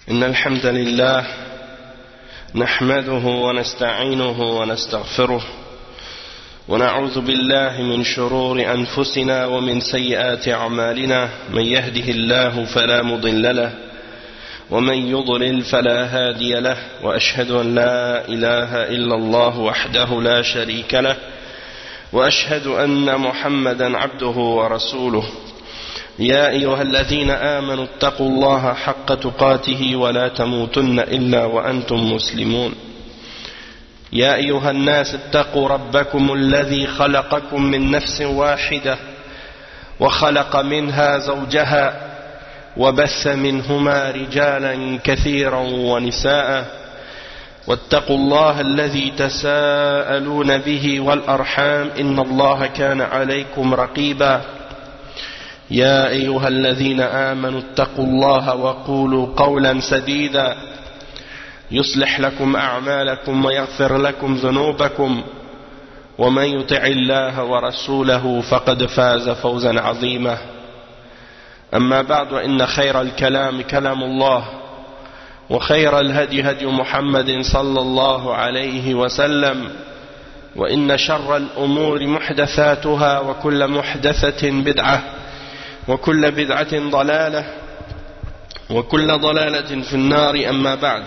إن الحمد لله نحمده ونستعينه ونستغفره ونعوذ بالله من شرور أنفسنا ومن سيئات أعمالنا من يهده الله فلا مضل له ومن يضلل فلا هادي له وأشهد أن لا إله إلا الله وحده لا شريك له وأشهد أن محمدا عبده ورسوله يا أيها الذين آمنوا اتقوا الله حق تقاته ولا تموتن إلا وأنتم مسلمون يا أيها الناس اتقوا ربكم الذي خلقكم من نفس واحدة وخلق منها زوجها وبث منهما رجالا كثيرا ونساء واتقوا الله الذي تساءلون به والأرحام إن الله كان عليكم رقيبا يا أيها الذين آمنوا اتقوا الله وقولوا قولا سديدا يصلح لكم أعمالكم ويغفر لكم ذنوبكم ومن يطع الله ورسوله فقد فاز فوزا عظيما أما بعد إن خير الكلام كلام الله وخير الهدي هدي محمد صلى الله عليه وسلم وإن شر الأمور محدثاتها وكل محدثة بدعة وكل بدعة ضلالة وكل ضلالة في النار أما بعد.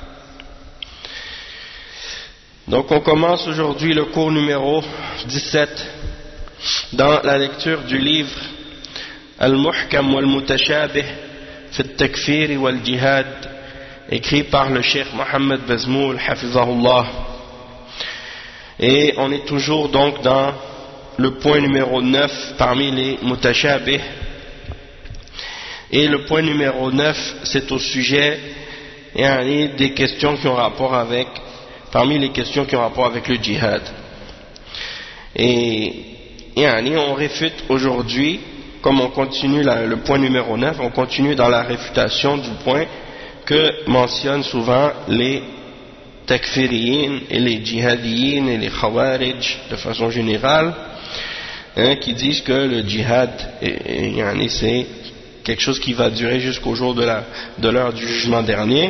Donc on commence aujourd'hui le cours numéro 17 dans la lecture du livre Al-Muhkam wal-Mutashabih fi al-Takfir wal-Jihad écrit par le Cheikh Mohammed Bazmoul Hafizahullah. Et on est toujours donc dans le point numéro 9 parmi les Mutashabih. Et le point numéro 9, c'est au sujet des questions qui ont rapport avec, parmi les questions qui ont rapport avec le djihad. Et on réfute aujourd'hui, comme on continue le point numéro 9, on continue dans la réfutation du point que mentionnent souvent les takfiriyin et les djihadiyin et les khawarij de façon générale, qui disent que le djihad c'est quelque chose qui va durer jusqu'au jour de l'heure du jugement dernier.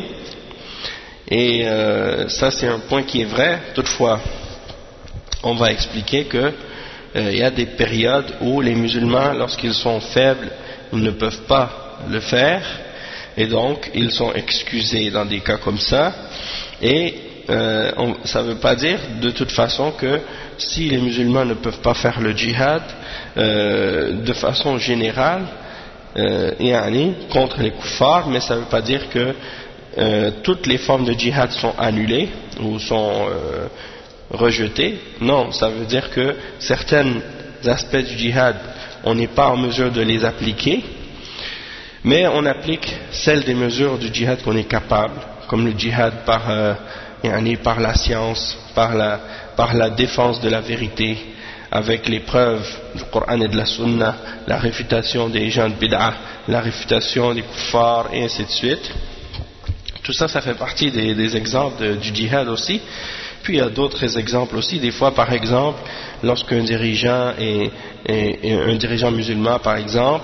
Et ça c'est un point qui est vrai. Toutefois, on va expliquer que il y a des périodes où les musulmans, lorsqu'ils sont faibles, ils ne peuvent pas le faire, et donc ils sont excusés dans des cas comme ça. Et ça ne veut pas dire de toute façon que si les musulmans ne peuvent pas faire le djihad de façon générale, contre les kuffars, mais ça ne veut pas dire que toutes les formes de djihad sont annulées ou sont rejetées. Non, ça veut dire que certains aspects du djihad, on n'est pas en mesure de les appliquer, mais on applique celles des mesures du djihad qu'on est capable, comme le djihad par la science, par la défense de la vérité, avec les preuves du Coran et de la Sunna, la réfutation des gens de bid'ah, la réfutation des kuffars et ainsi de suite. Tout ça, ça fait partie des exemples du djihad aussi. Puis il y a d'autres exemples aussi. Des fois, par exemple, lorsqu'un dirigeant un dirigeant musulman, par exemple,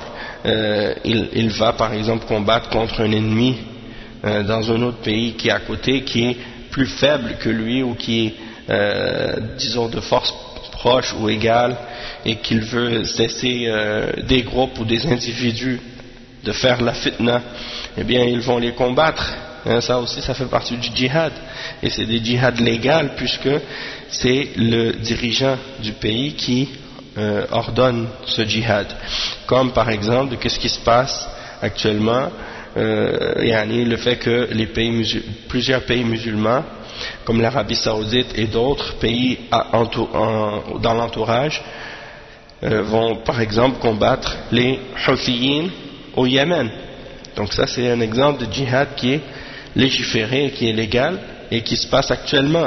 il va par exemple combattre contre un ennemi dans un autre pays qui est à côté, qui est plus faible que lui ou qui est, disons, de force proche ou égale, et qu'il veut cesser des groupes ou des individus de faire la fitna, eh bien ils vont les combattre. Ça aussi, ça fait partie du djihad, et c'est des djihad légales puisque c'est le dirigeant du pays qui ordonne ce djihad. Comme par exemple, qu'est-ce qui se passe actuellement, le fait que plusieurs pays musulmans comme l'Arabie Saoudite et d'autres pays dans l'entourage vont par exemple combattre les Houthiyin au Yémen. Donc ça c'est un exemple de djihad qui est légiféré, qui est légal et qui se passe actuellement.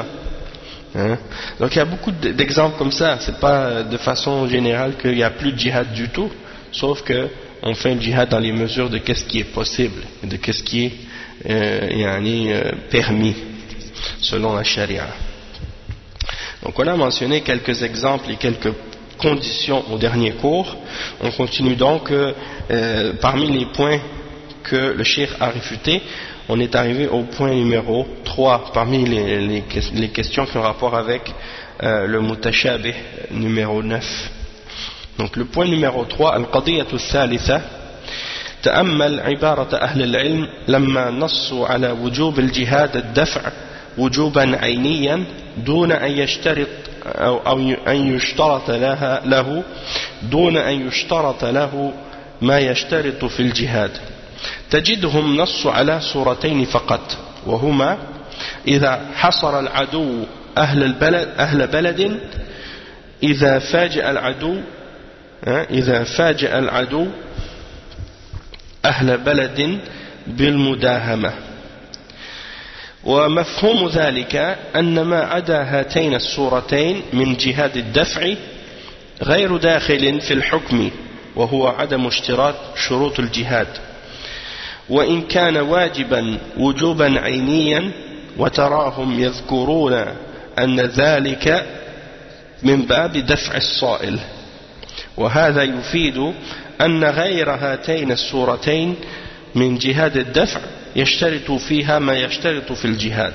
Donc il y a beaucoup d'exemples comme ça. C'est pas de façon générale qu'il n'y a plus de djihad du tout, sauf que on fait un djihad dans les mesures de qu'est-ce qui est possible et de qu'est-ce qui est permis selon la charia. Donc on a mentionné quelques exemples et quelques conditions au dernier cours. On continue donc parmi les points que le cheikh a réfuté, on est arrivé au point numéro 3 parmi les questions qui ont rapport avec le mutashabih numéro 9. Donc le point numéro 3, al-qadiyatu thalitha, تأمل عبارة أهل العلم لما نصوا على وجوب الجهاد الدفع وجوبا عينيا دون أن يشترط أو أن يشترط له دون أن يشترط له ما يشترط في الجهاد. تجدهم نصوا على صورتين فقط، وهما إذا حصر العدو أهل بلد إذا فاجأ العدو أهل بلد بالمداهمة. ومفهوم ذلك أن ما عدا هاتين الصورتين من جهاد الدفع غير داخل في الحكم، وهو عدم اشتراط شروط الجهاد، وإن كان واجبا وجوبا عينيا، وتراهم يذكرون أن ذلك من باب دفع الصائل، وهذا يفيد أن غير هاتين الصورتين من جهاد الدفع يشترط فيها ما يشترط في الجهاد.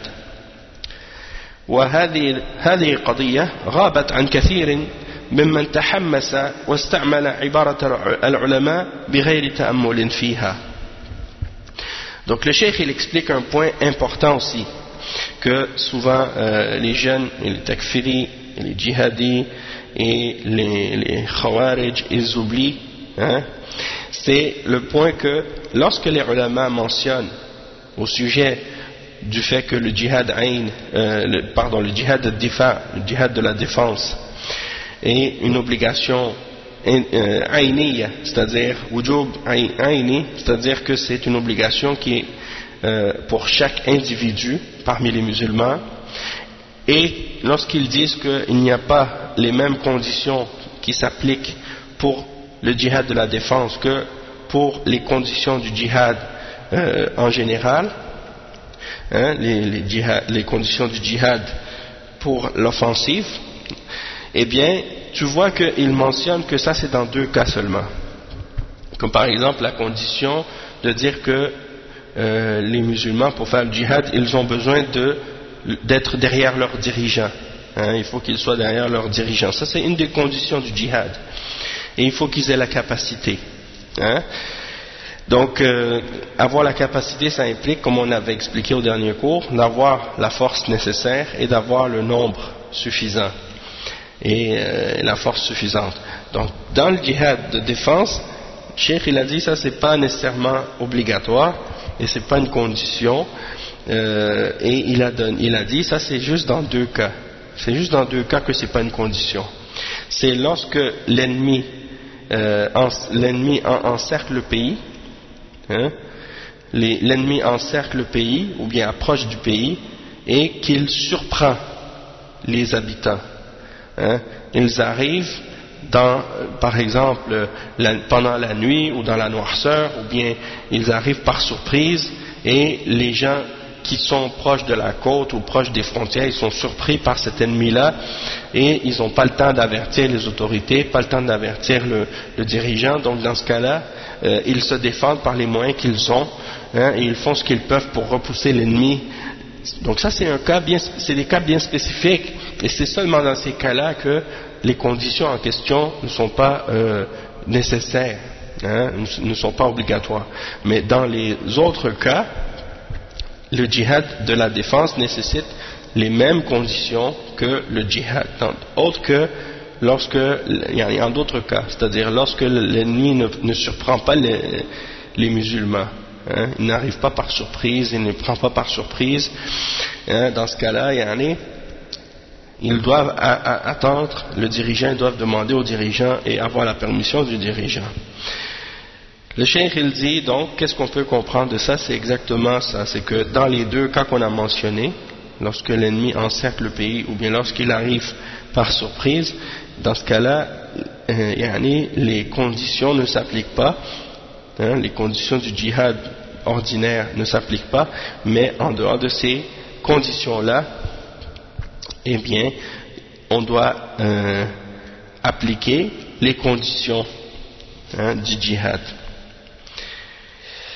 وهذه قضية غابت عن كثير ممن تحمس واستعمل عبارة العلماء بغير تأمل فيها. Donc le cheikh il explique un point important aussi, que souvent les jeunes et les takfiris et les djihadis et les khawarij ils oublient, hein, c'est le point que lorsque les ulama mentionnent au sujet du fait que le djihad le djihad al-difa, le djihad de la défense est une obligation aïniya, c'est-à-dire wujub aïni, c'est-à-dire que c'est une obligation qui est pour chaque individu parmi les musulmans, et lorsqu'ils disent qu'il n'y a pas les mêmes conditions qui s'appliquent pour le djihad de la défense que pour les conditions du djihad en général, hein, les conditions du djihad pour l'offensive, eh bien tu vois qu'il mentionne que ça c'est dans deux cas seulement, comme par exemple la condition de dire que les musulmans pour faire le djihad ils ont besoin d'être derrière leurs dirigeants, hein, il faut qu'ils soient derrière leurs dirigeants, ça c'est une des conditions du djihad, et il faut qu'ils aient la capacité, hein. Donc avoir la capacité ça implique, comme on avait expliqué au dernier cours, d'avoir la force nécessaire et d'avoir le nombre suffisant et la force suffisante. Donc dans le djihad de défense, Cheikh il a dit ça c'est pas nécessairement obligatoire et c'est pas une condition, et il a dit ça c'est juste dans deux cas, c'est juste dans deux cas que c'est pas une condition. C'est lorsque l'ennemi encercle le pays, hein, l'ennemi encercle le pays ou bien approche du pays et qu'il surprend les habitants, hein. Ils arrivent par exemple pendant la nuit ou dans la noirceur, ou bien ils arrivent par surprise et les gens qui sont proches de la côte ou proches des frontières, ils sont surpris par cet ennemi-là et ils n'ont pas le temps d'avertir les autorités, pas le temps d'avertir le dirigeant. Donc dans ce cas-là, ils se défendent par les moyens qu'ils ont, hein, et ils font ce qu'ils peuvent pour repousser l'ennemi. Donc ça c'est des cas bien spécifiques, et c'est seulement dans ces cas-là que les conditions en question ne sont pas nécessaires, hein, ne sont pas obligatoires. Mais dans les autres cas, le djihad de la défense nécessite les mêmes conditions que le djihad, autre que en d'autres cas, c'est-à-dire lorsque l'ennemi ne surprend pas les musulmans, hein, il n'arrive pas par surprise, il ne prend pas par surprise, hein, dans ce cas-là, ils doivent attendre le dirigeant, ils doivent demander au dirigeant et avoir la permission du dirigeant. Le cheikh il dit donc, qu'est-ce qu'on peut comprendre de ça? C'est exactement ça, c'est que dans les deux cas qu'on a mentionnés, lorsque l'ennemi encercle le pays ou bien lorsqu'il arrive par surprise, dans ce cas-là, les conditions ne s'appliquent pas, hein, les conditions du djihad ordinaire ne s'appliquent pas, mais en dehors de ces conditions-là, eh bien, on doit appliquer les conditions, hein, du djihad.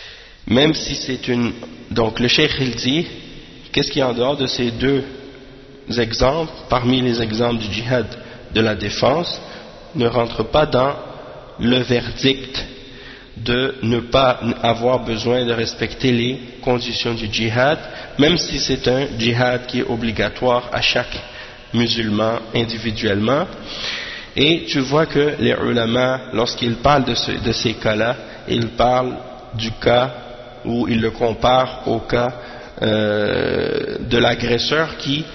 même si c'est une... Donc le cheikh il dit, qu'est-ce qui est en dehors de ces deux exemples, parmi les exemples du djihad de la défense, ne rentre pas dans le verdict de ne pas avoir besoin de respecter les conditions du djihad, même si c'est un djihad qui est obligatoire à chaque musulman individuellement. Et tu vois que les ulama, lorsqu'ils parlent de ces cas-là, ils parlent du cas où ils le comparent au cas de l'agresseur qui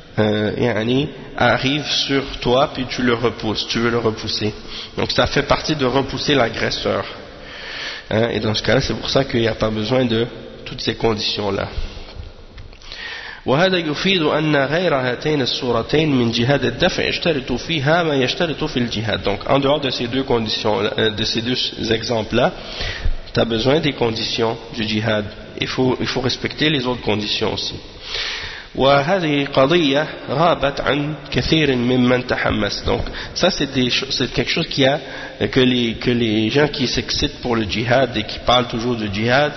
arrive sur toi puis tu le repousses, tu veux le repousser. Donc ça fait partie de repousser l'agresseur. Et dans ce cas-là, c'est pour ça qu'il n'y a pas besoin de toutes ces conditions-là. وهذا يفيد أن غير هاتين الصورتين من جهاد الدفع يشترط فيها ما يشترط في الجهاد. Donc en dehors de ces deux conditions, de ces deux exemples-là, tu as besoin des conditions du djihad. Il faut respecter les autres conditions aussi. وهذه قضية غابت عن كثير ممن تحمس. Donc ça c'est quelque chose que les gens qui s'excitent pour le djihad et qui parlent toujours du djihad,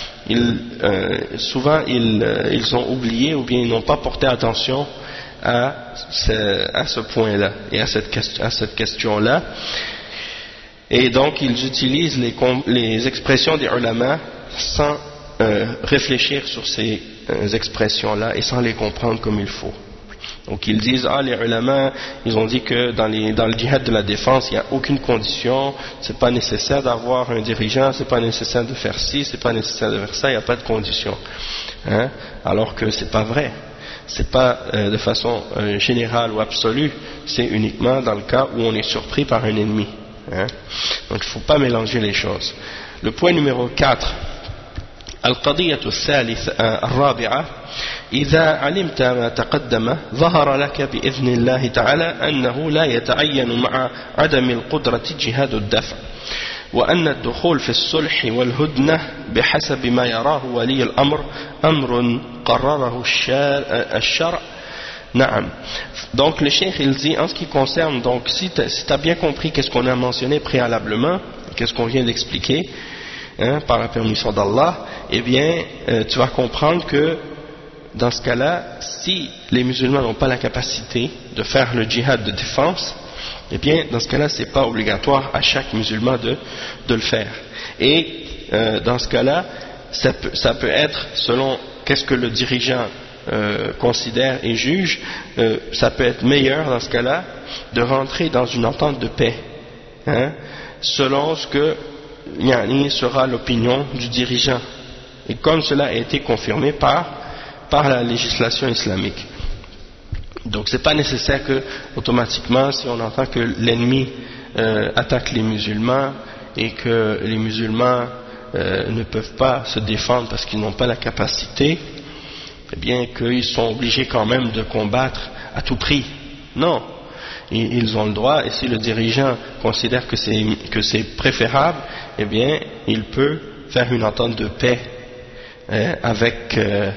souvent ils ont oublié ou bien ils n'ont pas porté attention à ce point-là et à cette question-là. Et donc ils utilisent les expressions des ulama sans réfléchir sur ces expressions-là et sans les comprendre comme il faut. Donc ils disent, les ulama, ils ont dit que dans le djihad de la défense, il n'y a aucune condition, c'est pas nécessaire d'avoir un dirigeant, c'est pas nécessaire de faire ci, c'est pas nécessaire de faire ça, il n'y a pas de condition. Alors que c'est pas vrai. C'est pas de façon générale ou absolue, c'est uniquement dans le cas où on est surpris par un ennemi. Donc il ne faut pas mélanger les choses. Le point numéro 4, القضية الرابعة إذا علمت ما تقدم ظهر لك بإذن الله تعالى أنه لا يتعين مع عدم القدرة جهاد الدفع وأن الدخول في الصلح والهدنة بحسب ما يراه ولي الأمر أمر قرره الشرع. نعم. Donc le cheikh il dit en ce qui concerne, donc si tu as bien compris qu'est-ce qu'on a mentionné préalablement, qu'est-ce qu'on vient d'expliquer, par la permission d'Allah, eh bien tu vas comprendre que dans ce cas-là, si les musulmans n'ont pas la capacité de faire le djihad de défense, eh bien dans ce cas-là c'est pas obligatoire à chaque musulman de le faire. Et dans ce cas-là, ça peut être selon qu'est-ce que le dirigeant considère et juge, ça peut être meilleur dans ce cas-là de rentrer dans une entente de paix, selon ce que sera l'opinion du dirigeant, et comme cela a été confirmé par la législation islamique. Donc c'est pas nécessaire que automatiquement, si on entend que l'ennemi attaque les musulmans et que les musulmans ne peuvent pas se défendre parce qu'ils n'ont pas la capacité, eh bien qu'ils sont obligés quand même de combattre à tout prix. Non, ils ont le droit, et si le dirigeant considère que c'est préférable, eh bien il peut faire une entente de paix avec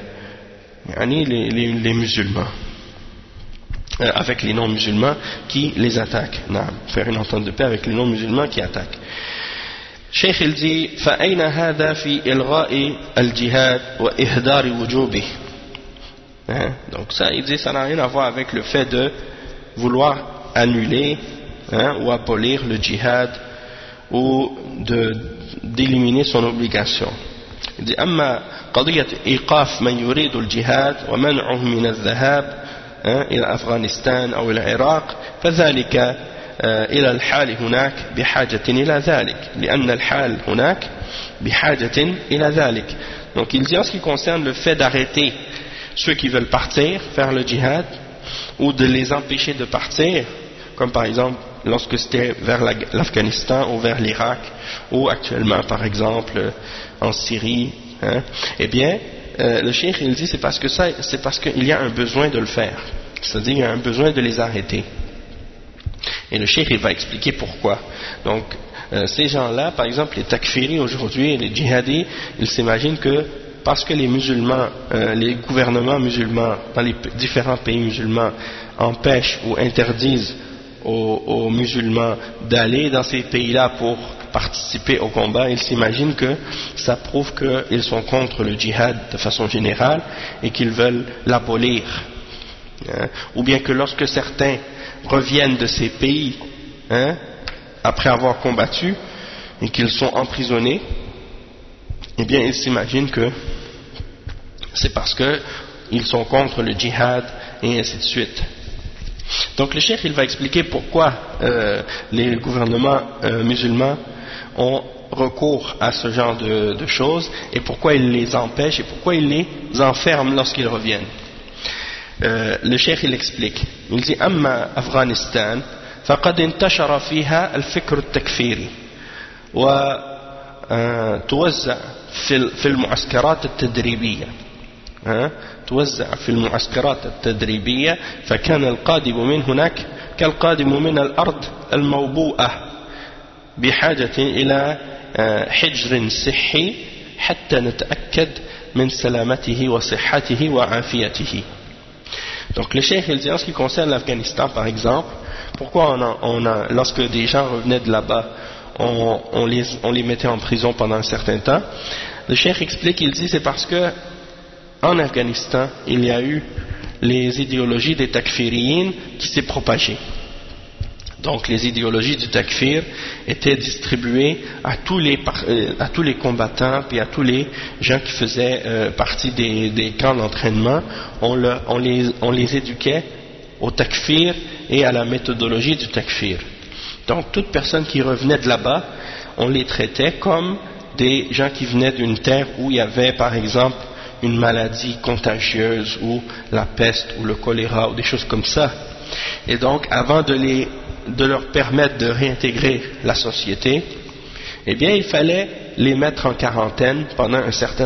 les musulmans, avec les non-musulmans qui les attaquent. Non, faire une entente de paix avec les non-musulmans qui attaquent. Cheikh il dit فأين هذا في إلغاء الجهاد وإهدار وجوبه. Donc ça, il dit, ça n'a rien à voir avec le fait de vouloir annuler ou abolir le djihad ou d'éliminer son obligation. Il dit أما قضية إيقاف من يريد الجهاد ومنعه من الذهاب إلى أفغانستان أو العراق فذلك إلى الحال هناك بحاجة إلى ذلك لأن الحال هناك بحاجة إلى ذلك. Donc il dit en ce qui concerne le fait d'arrêter ceux qui veulent partir faire le djihad ou de les empêcher de partir, comme par exemple lorsque c'était vers l'Afghanistan ou vers l'Irak ou actuellement par exemple en Syrie, eh bien le cheikh il dit c'est parce qu'il y a un besoin de le faire, c'est-à-dire il y a un besoin de les arrêter, et le cheikh il va expliquer pourquoi. Donc ces gens-là, par exemple les takfiris aujourd'hui, les djihadis, ils s'imaginent que parce que les musulmans, les gouvernements musulmans dans les différents pays musulmans empêchent ou interdisent aux musulmans d'aller dans ces pays-là pour participer au combat, ils s'imaginent que ça prouve qu'ils sont contre le djihad de façon générale et qu'ils veulent l'abolir. Ou bien que lorsque certains reviennent de ces pays après avoir combattu et qu'ils sont emprisonnés, eh bien ils s'imaginent que c'est parce qu'ils sont contre le djihad et ainsi de suite. Donc le cheikh il va expliquer pourquoi les gouvernements musulmans ont recours à ce genre de choses et pourquoi ils les empêchent et pourquoi ils les enferment lorsqu'ils reviennent. Le cheikh il explique, il dit أما أفغانستان فقد انتشر فيها الفكر التكفيري وتوزع في المعسكرات التدريبية توزع في المعسكرات التدريبية فكان القادم من هناك كالقادم من الأرض الموبوءة بحاجة إلى حجر صحي حتى نتأكد من سلامته وصحته وعافيته. Donc le cheikh il dit en ce qui concerne l'Afghanistan par exemple, pourquoi lorsque des gens revenaient de là-bas on les mettait en prison pendant un certain temps. Le cheikh explique, il dit c'est parce que en Afghanistan il y a eu les idéologies des takfiriyin qui s'est propagée. Donc les idéologies du takfir étaient distribuées à tous les combattants puis à tous les gens qui faisaient partie des camps d'entraînement. On les éduquait au takfir et à la méthodologie du takfir. Donc toute personne qui revenait de là-bas, on les traitait comme des gens qui venaient d'une terre où il y avait par exemple une maladie contagieuse ou la peste ou le choléra ou des choses comme ça. Et donc avant de leur permettre de réintégrer la société, eh bien il fallait les mettre en quarantaine pendant un certain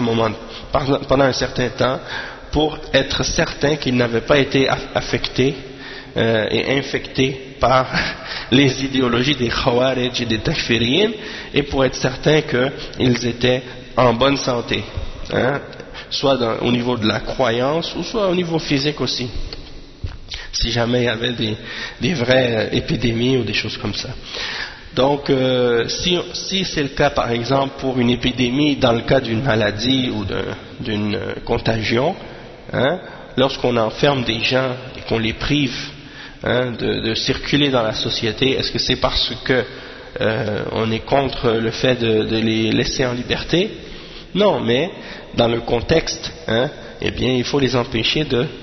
temps pour être certain qu'ils n'avaient pas été affectés et infectés par les idéologies des Khawarij et des Takfiriyin et pour être certain qu'ils étaient en bonne santé, soit au niveau de la croyance ou soit au niveau physique aussi, si jamais il y avait des vraies épidémies ou des choses comme ça. Donc si c'est le cas par exemple pour une épidémie dans le cas d'une maladie ou d'une contagion, lorsqu'on enferme des gens et qu'on les prive de circuler dans la société, est-ce que c'est parce que on est contre le fait de les laisser en liberté? Non, mais dans le contexte, eh bien il faut les empêcher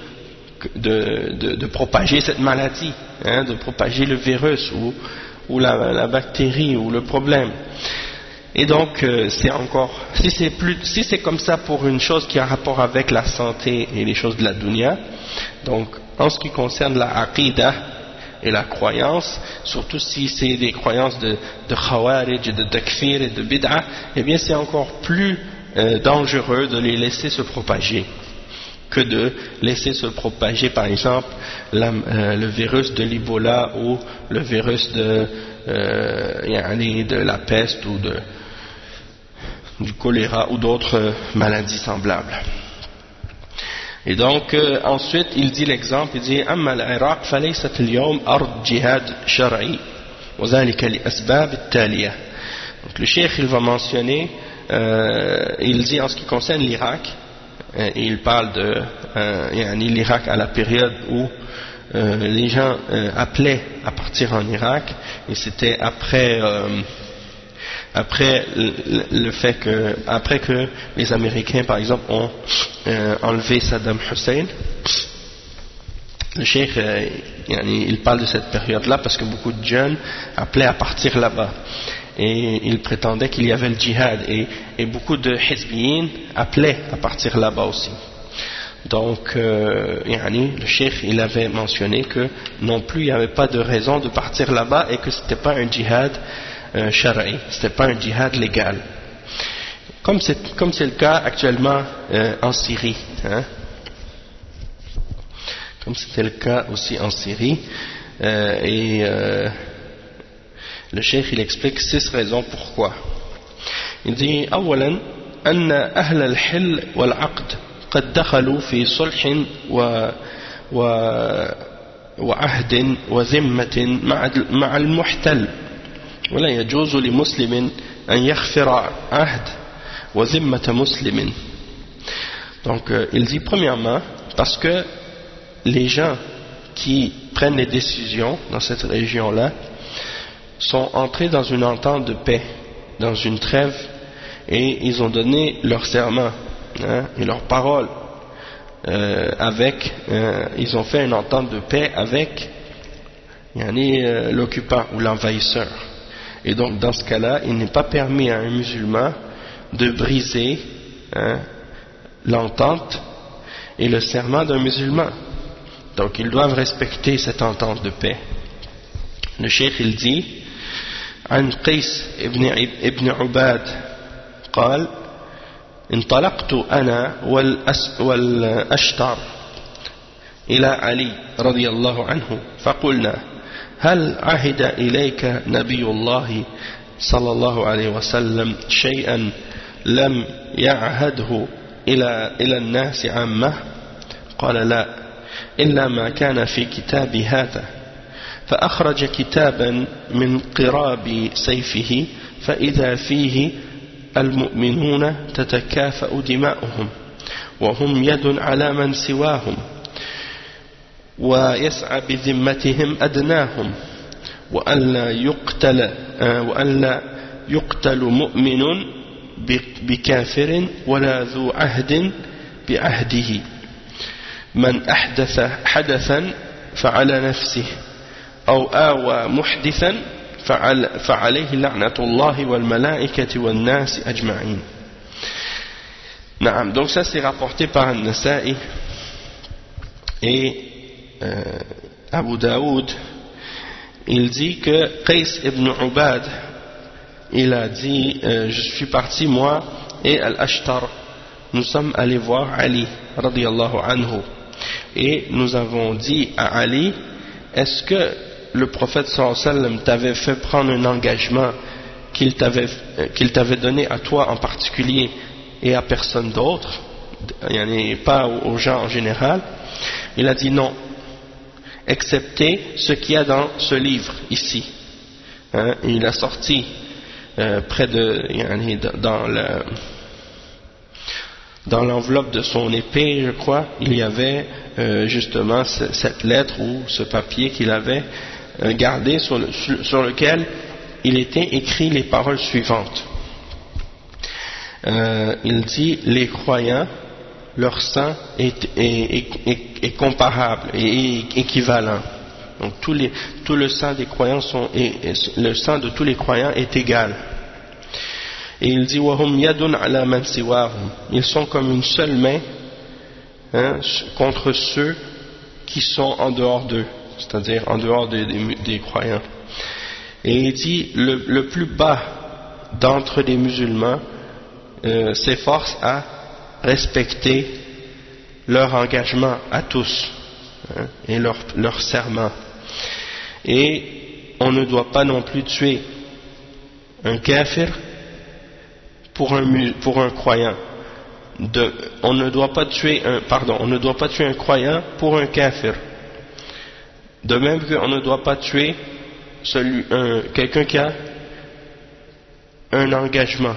de propager cette maladie, de propager le virus ou la bactérie ou le problème. Et donc c'est encore, si c'est comme ça pour une chose qui a rapport avec la santé et les choses de la dunya, donc en ce qui concerne la aqidah et la croyance, surtout si c'est des croyances de khawarij, de takfir et de bid'ah, eh bien c'est encore plus dangereux de les laisser se propager que de laisser se propager par exemple le virus de l'Ebola ou le virus de la peste ou du choléra ou d'autres maladies semblables. Et donc ensuite il dit l'exemple, il dit أما العراق فليست اليوم أرض جهاد شرعي وذلك لأسباب التالية. Donc le cheikh il va mentionner, il dit en ce qui concerne l'Irak, il parle de l'Irak à la période où les gens appelaient à partir en Irak, et c'était après le fait après que les Américains par exemple ont enlevé Saddam Hussein. Le cheikh il parle de cette période là parce que beaucoup de jeunes appelaient à partir là-bas et ils prétendaient qu'il y avait le djihad et beaucoup de hizbiyin appelaient à partir là-bas aussi. Donc le cheikh il avait mentionné que non plus il n'y avait pas de raison de partir là-bas et que c'était pas un djihad shara'i, c'était pas un djihad légal, comme c'est le cas actuellement en Syrie, comme c'était le cas aussi en Syrie, le cheikh il explique 6 raisons pourquoi. Il dit أولا أن أهل الحل والعقد قد دخلوا في صلح وعهد وذمة مع المحتل ولا يجوز لمسلم أن يغفر عهد وذمة مسلم. Donc il dit premièrement parce que les gens qui prennent les décisions dans cette région-là sont entrés dans une entente de paix, dans une trêve, et ils ont donné leur serment et leur parole ils ont fait une entente de paix avec l'occupant ou l'envahisseur. Et donc dans ce cas-là, il n'est pas permis à un musulman de briser l'entente et le serment d'un musulman. Donc ils doivent respecter cette entente de paix. Le cheikh il dit عن قيس ابن عباد قال انطلقت أنا والأشتر إلى علي رضي الله عنه فقلنا هل عهد إليك نبي الله صلى الله عليه وسلم شيئا لم يعهده إلى الناس عامة قال لا إلا ما كان في كتابي هذا فأخرج كتابا من قراب سيفه فإذا فيه المؤمنون تتكافأ دماؤهم وهم يد على من سواهم ويسعى بذمتهم أدناهم وألا يقتل مؤمن بكافر ولا ذو عهد بعهده من أحدث حدثا فعلى نفسه أو آوى محدثا فعليه لعنة الله والملائكة والناس أجمعين. نعم. Donc ça c'est rapporté par An-Nasa'i et Abu Daoud. Il dit que Qais ibn Ubad il a dit je suis parti moi et Al-Ashtar, nous sommes allés voir Ali radiyallahu anhu et nous avons dit à Ali, est-ce que le prophète sallallahu alayhi wa sallam t'avait fait prendre un engagement qu'il t'avait donné à toi en particulier et à personne d'autre, pas aux gens en général? Il a dit non, excepté ce qu'il y a dans ce livre ici. Il a sorti près de dans l'enveloppe de son épée, je crois, il y avait justement cette lettre ou ce papier qu'il avait gardé sur lequel il était écrit les paroles suivantes. Il dit les croyants, leur sang est comparable et équivalent. Donc tout le sang des croyants le sang de tous les croyants est égal. Et il dit wahum yadun ala man siwahum, ils sont comme une seule main contre ceux qui sont en dehors d'eux, c'est-à-dire en dehors des croyants. Et il dit le plus bas d'entre les musulmans s'efforce à respecter leur engagement à tous et leur serment. Et on ne doit pas non plus tuer un kafir pour un croyant. On ne doit pas tuer un croyant pour un kafir. De même qu'on ne doit pas tuer quelqu'un qui a un engagement.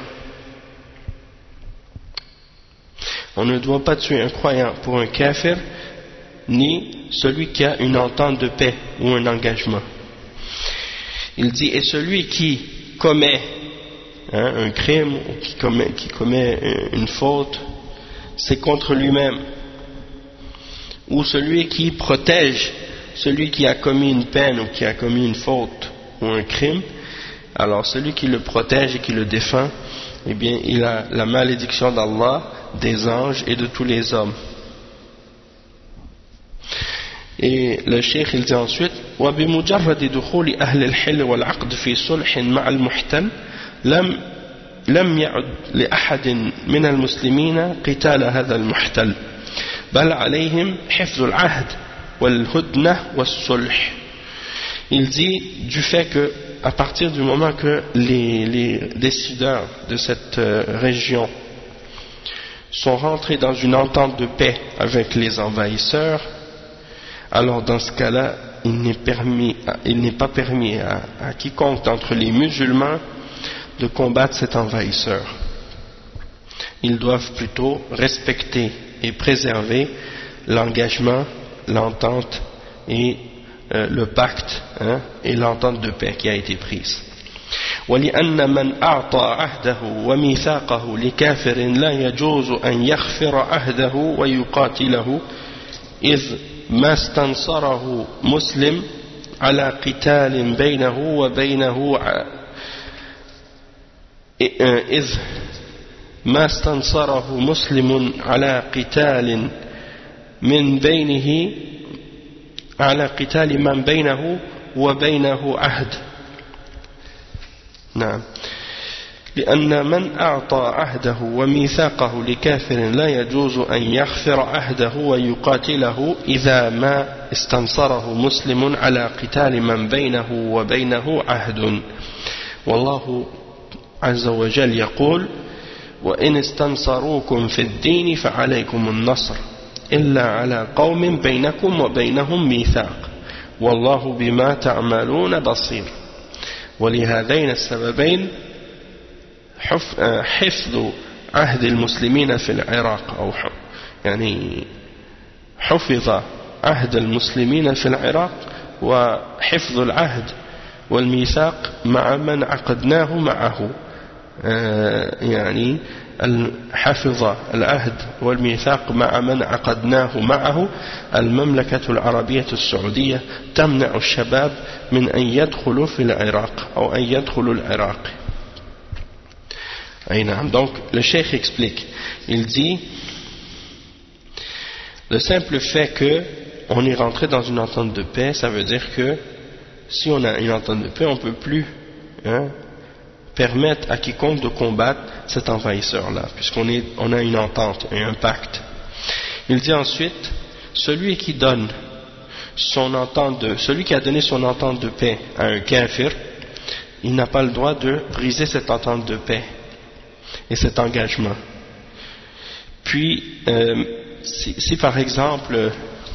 On ne doit pas tuer un croyant pour un kafir, ni celui qui a une entente de paix ou un engagement. Il dit, et celui qui commet un crime ou qui commet une faute, c'est contre lui-même. Ou celui qui protège celui qui a commis une peine ou qui a commis une faute ou un crime, alors celui qui le protège et qui le défend, eh bien il a la malédiction d'Allah, des anges et de tous les hommes. Et le cheikh il dit ensuite وبمجرد دخول أهل الحل والعقد في صلح مع المحتل لم يعد لأحد من المسلمين قتال هذا المحتل بل عليهم حفظ العهد والهدنة والصلح. Il dit du fait que à partir du moment que les décideurs de cette région sont rentrés dans une entente de paix avec les envahisseurs, alors dans ce cas-là il n'est pas permis à quiconque d'entre les musulmans de combattre cet envahisseur. Ils doivent plutôt respecter et préserver l'engagement, l'entente et le pacte et l'entente de paix qui a été prise. ولأن من أعطى عهده وميثاقه لكافر لا يجوز أن يغفر عهده ويقاتله إذ ما استنصره مسلم على قتال بينه وبينه إذ ما استنصره مسلم على قتال من بينه على قتال من بينه وبينه عهد. نعم. لأن من أعطى عهده وميثاقه لكافر لا يجوز أن يغفر عهده ويقاتله إذا ما استنصره مسلم على قتال من بينه وبينه عهد. والله عز وجل يقول: وإن استنصروكم في الدين فعليكم النصر إلا على قوم بينكم وبينهم ميثاق والله بما تعملون بصير. ولهذين السببين حفظ عهد المسلمين في العراق أو يعني حفظ عهد المسلمين في العراق وحفظ العهد والميثاق مع من عقدناه معه، يعني حفظ العهد والميثاق مع من عقدناه معه المملكة العربية السعودية تمنع الشباب من أن يدخلوا في العراق أو أن يدخلوا العراق. Donc le cheikh explique, il dit le simple fait que on est rentré dans une entente de paix, ça veut dire que si on a une entente de paix, on ne peut plus permettre à quiconque de combattre cet envahisseur-là, puisqu'on a une entente et un pacte. Il dit ensuite, celui qui a donné son entente de paix à un kafir, il n'a pas le droit de briser cette entente de paix et cet engagement. Puis, si par exemple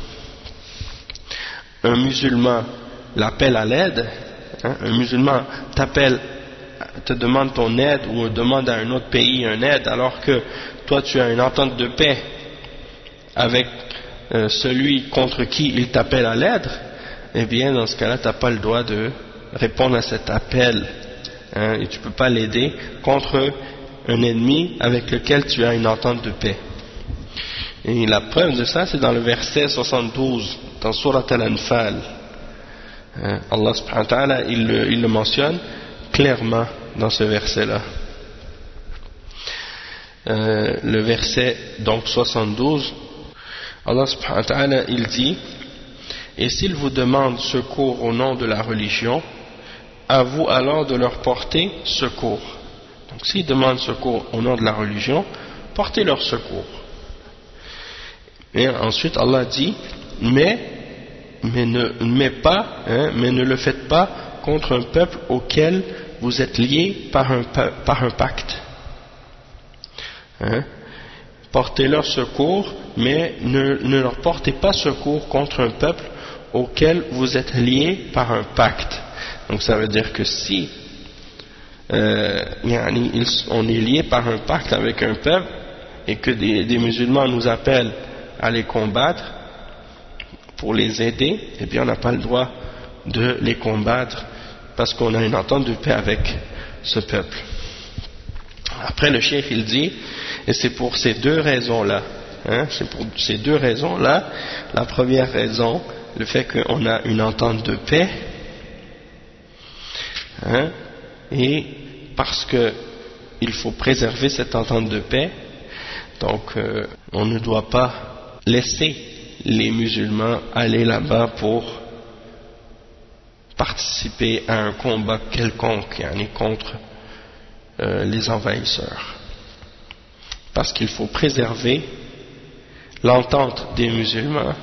un musulman l'appelle à l'aide, un musulman te demande ton aide ou demande à un autre pays une aide alors que toi tu as une entente de paix avec celui contre qui il t'appelle à l'aide, eh bien dans ce cas-là tu n'as pas le droit de répondre à cet appel et tu ne peux pas l'aider contre un ennemi avec lequel tu as une entente de paix. Et la preuve de ça c'est dans le verset 72 dans Surat Al-Anfal. Allah subhanahu wa ta'ala il le mentionne clairement dans ce verset-là. Le verset donc 72, Allah subhanahu wa ta'ala il dit: et s'ils vous demandent secours au nom de la religion, à vous alors de leur porter secours. Donc s'ils demandent secours au nom de la religion, portez leur secours. Et ensuite Allah dit: mais ne le faites pas contre un peuple auquel vous êtes liés par un pacte. Portez leur secours, mais ne leur portez pas secours contre un peuple auquel vous êtes liés par un pacte. Donc ça veut dire que si on est lié par un pacte avec un peuple et que des musulmans nous appellent à les combattre pour les aider, eh bien on n'a pas le droit de les combattre parce qu'on a une entente de paix avec ce peuple. Après le cheikh il dit, et c'est pour ces deux raisons-là, la première raison, le fait qu'on a une entente de paix, et parce que il faut préserver cette entente de paix, donc on ne doit pas laisser les musulmans aller là-bas pour participer à un combat quelconque contre les envahisseurs, parce qu'il faut préserver l'entente des musulmans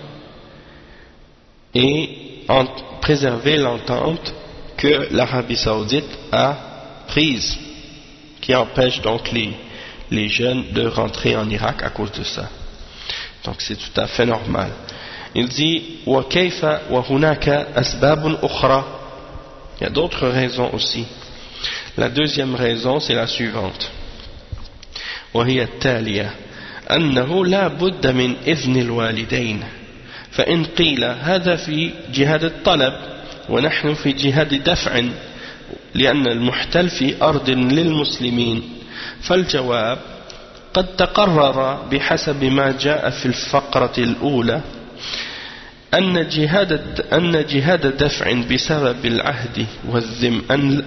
et préserver l'entente que l'Arabie Saoudite a prise, qui empêche donc les jeunes de rentrer en Irak à cause de ça. Donc c'est tout à fait normal. Il dit وَكَيْفَ وَهُنَاكَ أَسْبَابٌ أُخْرَى. Il y a d'autres raisons aussi. La deuxième raison, c'est la suivante. وهي التالية أنه لا بد من إذن الوالدين، فإن قيل هذا في جهاد الطلب ونحن في جهاد دفع لأن المحتل في أرض للمسلمين، فالجواب قد تقرر بحسب ما جاء في الفقرة الأولى أن جهاد دفع بسبب العهد والذم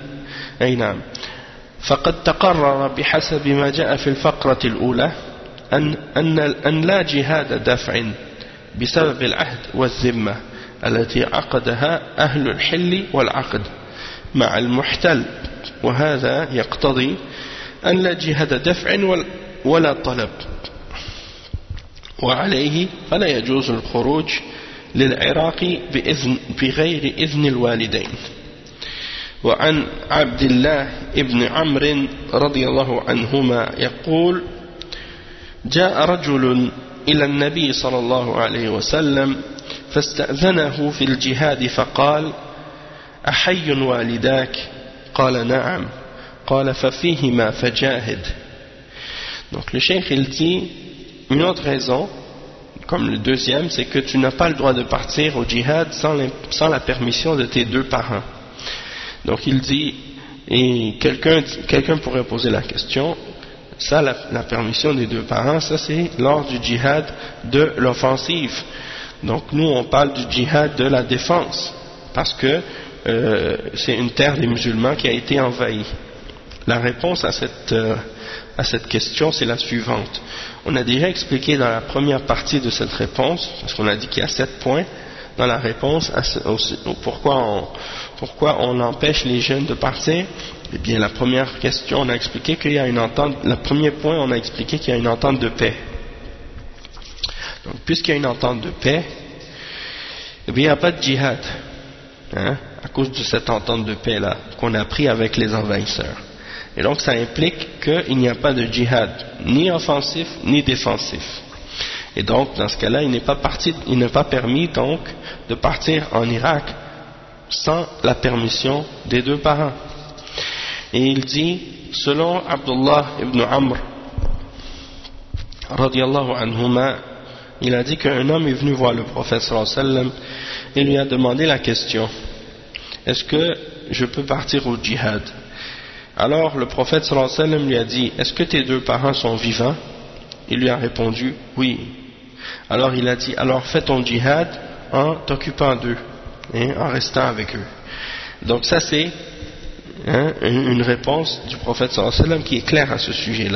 فقد تقرر بحسب ما جاء في الفقرة الأولى أن لا جهاد دفع بسبب العهد والذمة التي عقدها أهل الحل والعقد مع المحتل، وهذا يقتضي أن لا جهاد دفع ولا طلب، وعليه فلا يجوز الخروج للعراق بغير إذن الوالدين. وعن عبد الله ابن عمرو رضي الله عنهما يقول جاء رجل إلى النبي صلى الله عليه وسلم فاستأذنه في الجهاد فقال أحي والداك؟ قال نعم. قال ففيهما فجاهد. Donc le cheikh il dit une autre raison, comme le deuxième, c'est que tu n'as pas le droit de partir au djihad sans la permission de tes deux parents. Donc il dit, et quelqu'un pourrait poser la question, ça la permission des deux parents, ça c'est lors du djihad de l'offensive. Donc nous on parle du djihad de la défense, parce que c'est une terre des musulmans qui a été envahie. La réponse à cette question c'est la suivante. On a déjà expliqué dans la première partie de cette réponse, parce qu'on a dit qu'il y a 7 points dans la réponse pourquoi on empêche les jeunes de partir. Eh bien la première question on a expliqué qu'il y a une entente, le premier point on a expliqué qu'il y a une entente de paix. Donc puisqu'il y a une entente de paix, eh bien il n'y a pas de djihad, à cause de cette entente de paix là qu'on a pris avec les envahisseurs. Et donc ça implique qu'il n'y a pas de djihad, ni offensif ni défensif. Et donc dans ce cas-là, il n'est pas permis donc de partir en Irak sans la permission des deux parents. Et il dit, selon Abdullah ibn Amr radiyallahu anhuma, il a dit qu'un homme est venu voir le prophète sallallahu alayhi wa sallam et lui a demandé la question: est-ce que je peux partir au djihad? Alors le prophète sallallahu alayhi wa sallam lui a dit: est-ce que tes deux parents sont vivants? Il lui a répondu: oui. Alors il a dit: alors fais ton djihad en t'occupant d'eux, en restant avec eux. Donc ça c'est une réponse du prophète sallallahu alayhi wa sallam qui est claire à ce sujet-là.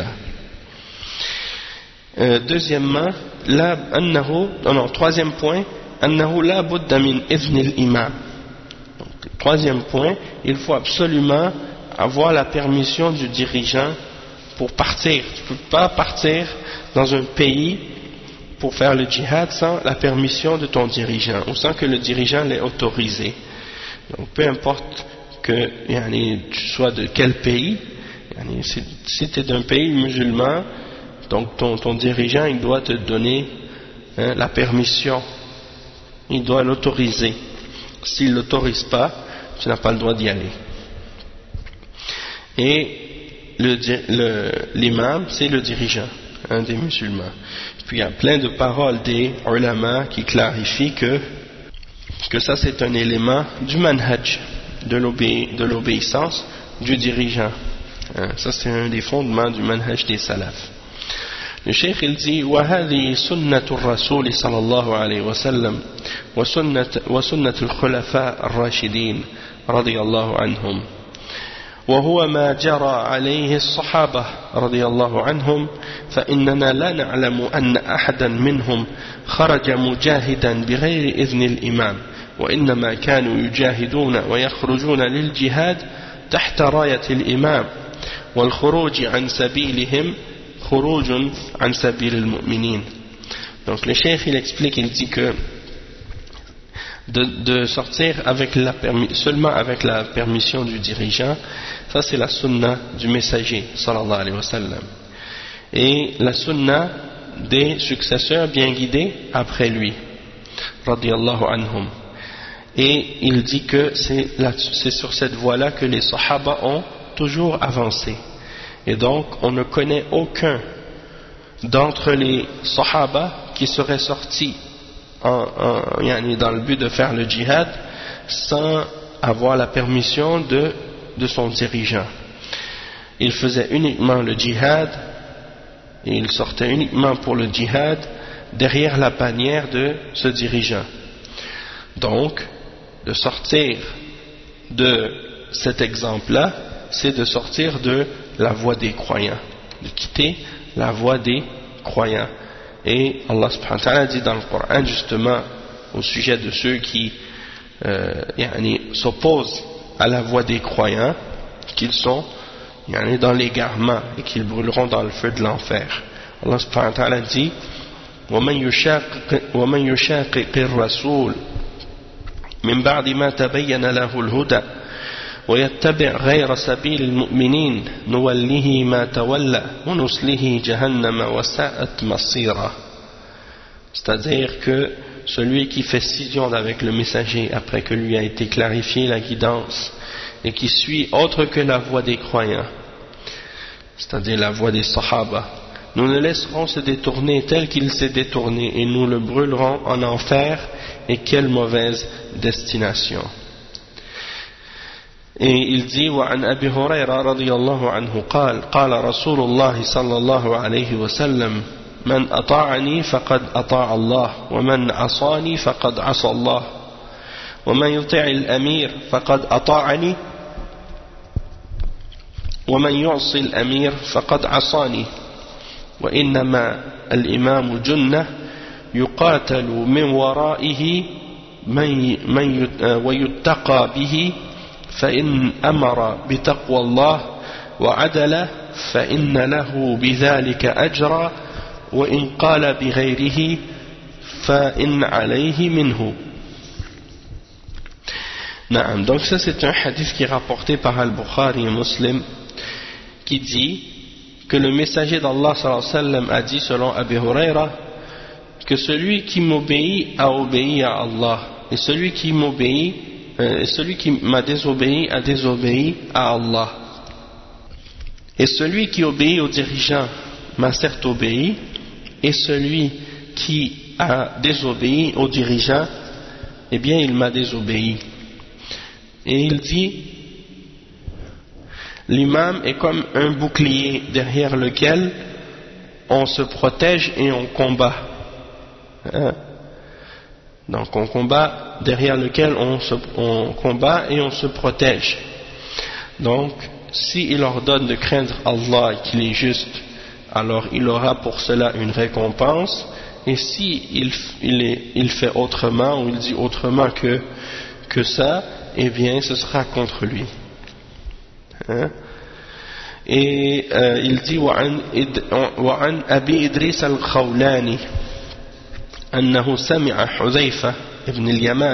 Deuxièmement, troisième point, annahu la budda min idhn al-imam. Troisième point, il faut absolument avoir la permission du dirigeant pour partir. Tu ne peux pas partir dans un pays pour faire le djihad sans la permission de ton dirigeant ou sans que le dirigeant l'ait autorisé. Donc peu importe que tu sois de quel pays, si tu es d'un pays musulman, donc ton dirigeant il doit te donner la permission, il doit l'autoriser. S'il ne l'autorise pas, tu n'as pas le droit d'y aller. Et l'imam c'est le dirigeant des musulmans. Puis il y a plein de paroles des ulama qui clarifient que ça c'est un élément du manhaj, de l'obéissance du dirigeant. Ça c'est un des fondements du manhaj des salafs. Le cheikh il dit: وهذه سنة الرسول صلى الله عليه وسلم وسنة الخلفاء الراشدين رضي الله عنهم، وهو ما جرى عليه الصحابة رضي الله عنهم، فإننا لا نعلم أن أحدا منهم خرج مجاهدا بغير إذن الإمام، وإنما كانوا يجاهدون ويخرجون للجهاد تحت راية الإمام، والخروج عن سبيلهم خروج عن سبيل المؤمنين. Donc le cheikh il explique, il dit que de sortir seulement avec la permission du dirigeant, ça c'est la sunna du messager sallallahu alayhi wa sallam, et la sunna des successeurs bien guidés après lui. radiyallahu anhum. Et il dit que c'est sur cette voie-là que les Sahaba ont toujours avancé. Et donc, on ne connaît aucun d'entre les Sahaba qui serait sorti dans le but de faire le djihad sans avoir la permission de son dirigeant. Il faisait uniquement le djihad et il sortait uniquement pour le djihad derrière la bannière de ce dirigeant. Donc, de sortir de cet exemple-là, c'est de sortir de la voie des croyants, de quitter la voie des croyants. Et Allah subhanahu wa ta'ala dit dans le Coran justement au sujet de ceux qui s'opposent à la voie des croyants, qu'ils sont dans l'égarement et qu'ils brûleront dans le feu de l'enfer. Allah subhanahu wa ta'ala dit وَمَنْ يُشَاقِقِ الرَّسُولِ مِنْ بَعْدِ مَا تَبَيَّنَ لَهُ الْهُدَى وَيَتَّبِعْ غَيْرَ سَبِيلِ الْمُؤْمِنِينَ نُوَلِّهِ مَا تَوَلَّى وَنُصْلِهِ جَهَنَّمَ وَسَاءَتْ مَصِيرًا. C'est-à-dire que celui qui fait scission avec le messager après que lui a été clarifié la guidance et qui suit autre que la voie des croyants, c'est-à-dire la voie des Sahaba, nous le laisserons se détourner tel qu'il s'est détourné et nous le brûlerons en enfer, et quelle mauvaise destination. Et il dit وعن أبي هريرة رضي الله عنه قال رسول الله صلى الله عليه وسلم من أطاعني فقد أطاع الله ومن عصاني فقد عصى الله ومن يطع الأمير فقد أطاعني ومن يعصي الأمير فقد عصاني وإنما الإمام جنة يقاتل من ورائه ويتقى به فإن أمر بتقوى الله وعدل فإن له بذلك أجرا وإن قال بغيره فإن عليه منه. Naam. Donc ça c'est un hadith qui est rapporté par Al-Bukhari et Muslim qui dit que le messager d'Allah sallallahu alayhi wa sallam a dit selon Abu Huraira que celui qui m'obéit a obéi à Allah et celui qui m'a désobéi a désobéi à Allah, et celui qui obéit au dirigeant m'a certes obéi, et celui qui a désobéi au dirigeant, eh bien il m'a désobéi. Et il dit l'imam est comme un bouclier derrière lequel on se protège et on combat. Donc on combat, derrière lequel on combat et on se protège. Donc s'il ordonne de craindre Allah et qu'il est juste, alors il aura pour cela une récompense, et si il fait autrement ou il dit autrement que ça, eh bien ce sera contre lui. Et il dit وعن أبي إدريس الخولاني أنه سمع حذيفة ابن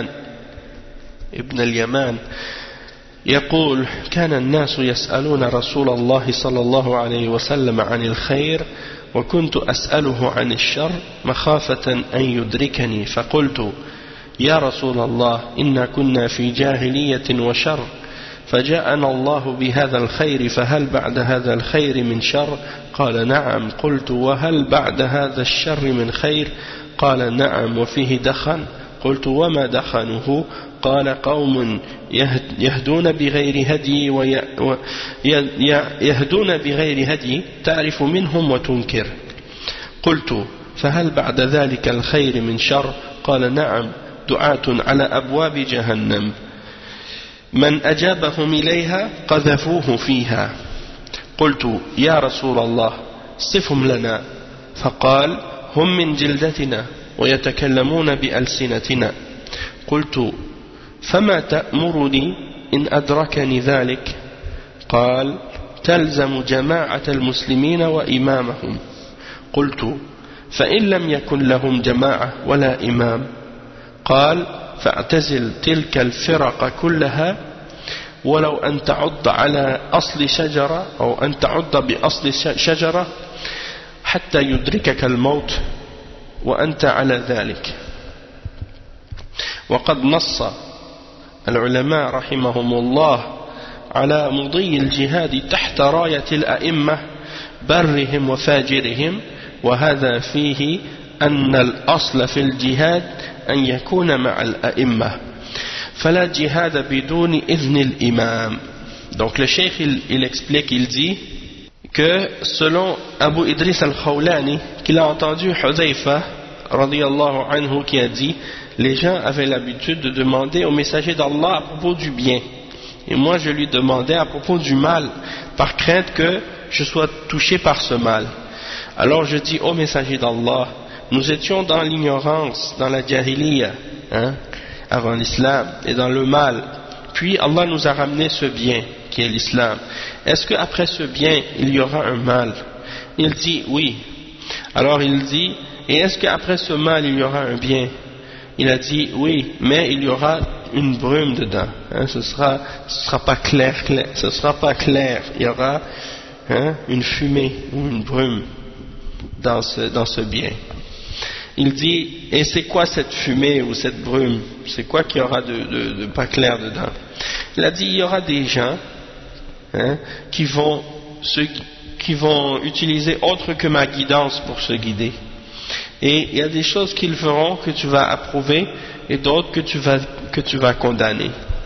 اليمان يقول كان الناس يسألون رسول الله صلى الله عليه وسلم عن الخير وكنت أسأله عن الشر مخافة أن يدركني فقلت يا رسول الله إنا كنا في جاهلية وشر فجاءنا الله بهذا الخير فهل بعد هذا الخير من شر؟ قال نعم. قلت وهل بعد هذا الشر من خير؟ قال نعم وفيه دخن. قلت وما دخنه؟ قال قوم يهدون بغير هدي تعرف منهم وتنكر. قلت فهل بعد ذلك الخير من شر؟ قال نعم دعاة على أبواب جهنم من أجابهم إليها قذفوه فيها. قلت يا رسول الله صفهم لنا. فقال هم من جلدتنا ويتكلمون بألسنتنا. قلت فما تأمرني إن أدركني ذلك؟ قال تلزم جماعة المسلمين وإمامهم. قلت فإن لم يكن لهم جماعة ولا إمام؟ قال فاعتزل تلك الفرق كلها ولو أن تعض على أصل شجرة أو أن تعض بأصل شجرة حتى يدركك الموت وأنت على ذلك. وقد نص العلماء رحمهم الله على مضي الجهاد تحت راية الأئمة برهم وفاجرهم وهذا فيه أن الأصل في الجهاد أن يكون مع الأئمة فلا جهاد بدون إذن الإمام. Donc le cheikh il explique, il dit que selon Abu Idris al-Khawlani qu'il a entendu Hudhayfa radiyallahu anhu qui a dit les gens avaient l'habitude de demander au messager d'Allah à propos du bien et moi je lui demandais à propos du mal par crainte que je sois touché par ce mal. Alors je dis au messager d'Allah, nous étions dans l'ignorance, dans la jahiliya, avant l'islam et dans le mal, puis Allah nous a ramené ce bien qui est l'islam. Est-ce qu'après ce bien il y aura un mal? Il dit oui. Alors il dit, et est-ce qu'après ce mal il y aura un bien? Il a dit oui, mais il y aura une brume dedans, ce sera pas clair, ce sera pas clair, il y aura une fumée ou une brume dans ce bien. Il dit, et c'est quoi cette fumée ou cette brume? C'est quoi qu'il y aura de pas clair dedans? Il a dit, il y aura des gens qui vont utiliser autre que ma guidance pour se guider. Et il y a des choses qu'ils feront que tu vas approuver et d'autres que tu vas condamner.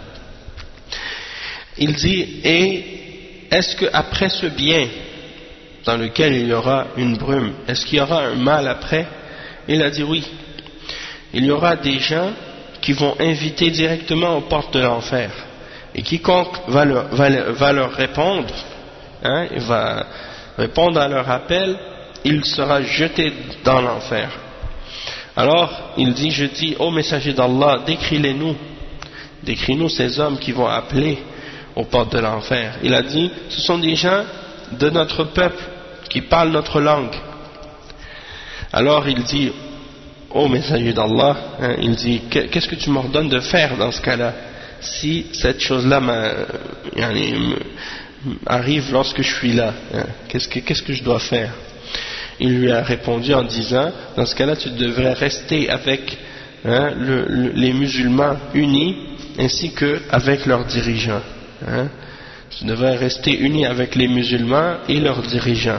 Il dit, et est-ce qu'après ce bien dans lequel il y aura une brume, est-ce qu'il y aura un mal après? Il a dit oui. Il y aura des gens qui vont inviter directement aux portes de l'enfer. Et quiconque va leur répondre, il va répondre à leur appel, il sera jeté dans l'enfer. Alors, il dit, je dis, ô messager d'Allah, décris-nous ces hommes qui vont appeler aux portes de l'enfer. Il a dit, ce sont des gens de notre peuple qui parlent notre langue. Alors il dit, ô messager d'Allah, il dit, qu'est-ce que tu m'ordonnes de faire dans ce cas-là, si cette chose-là arrive lorsque je suis là, qu'est-ce que je dois faire? Il lui a répondu en disant, dans ce cas-là tu devrais rester avec les musulmans unis ainsi qu'avec leurs dirigeants. Tu devrais rester unis avec les musulmans et leurs dirigeants.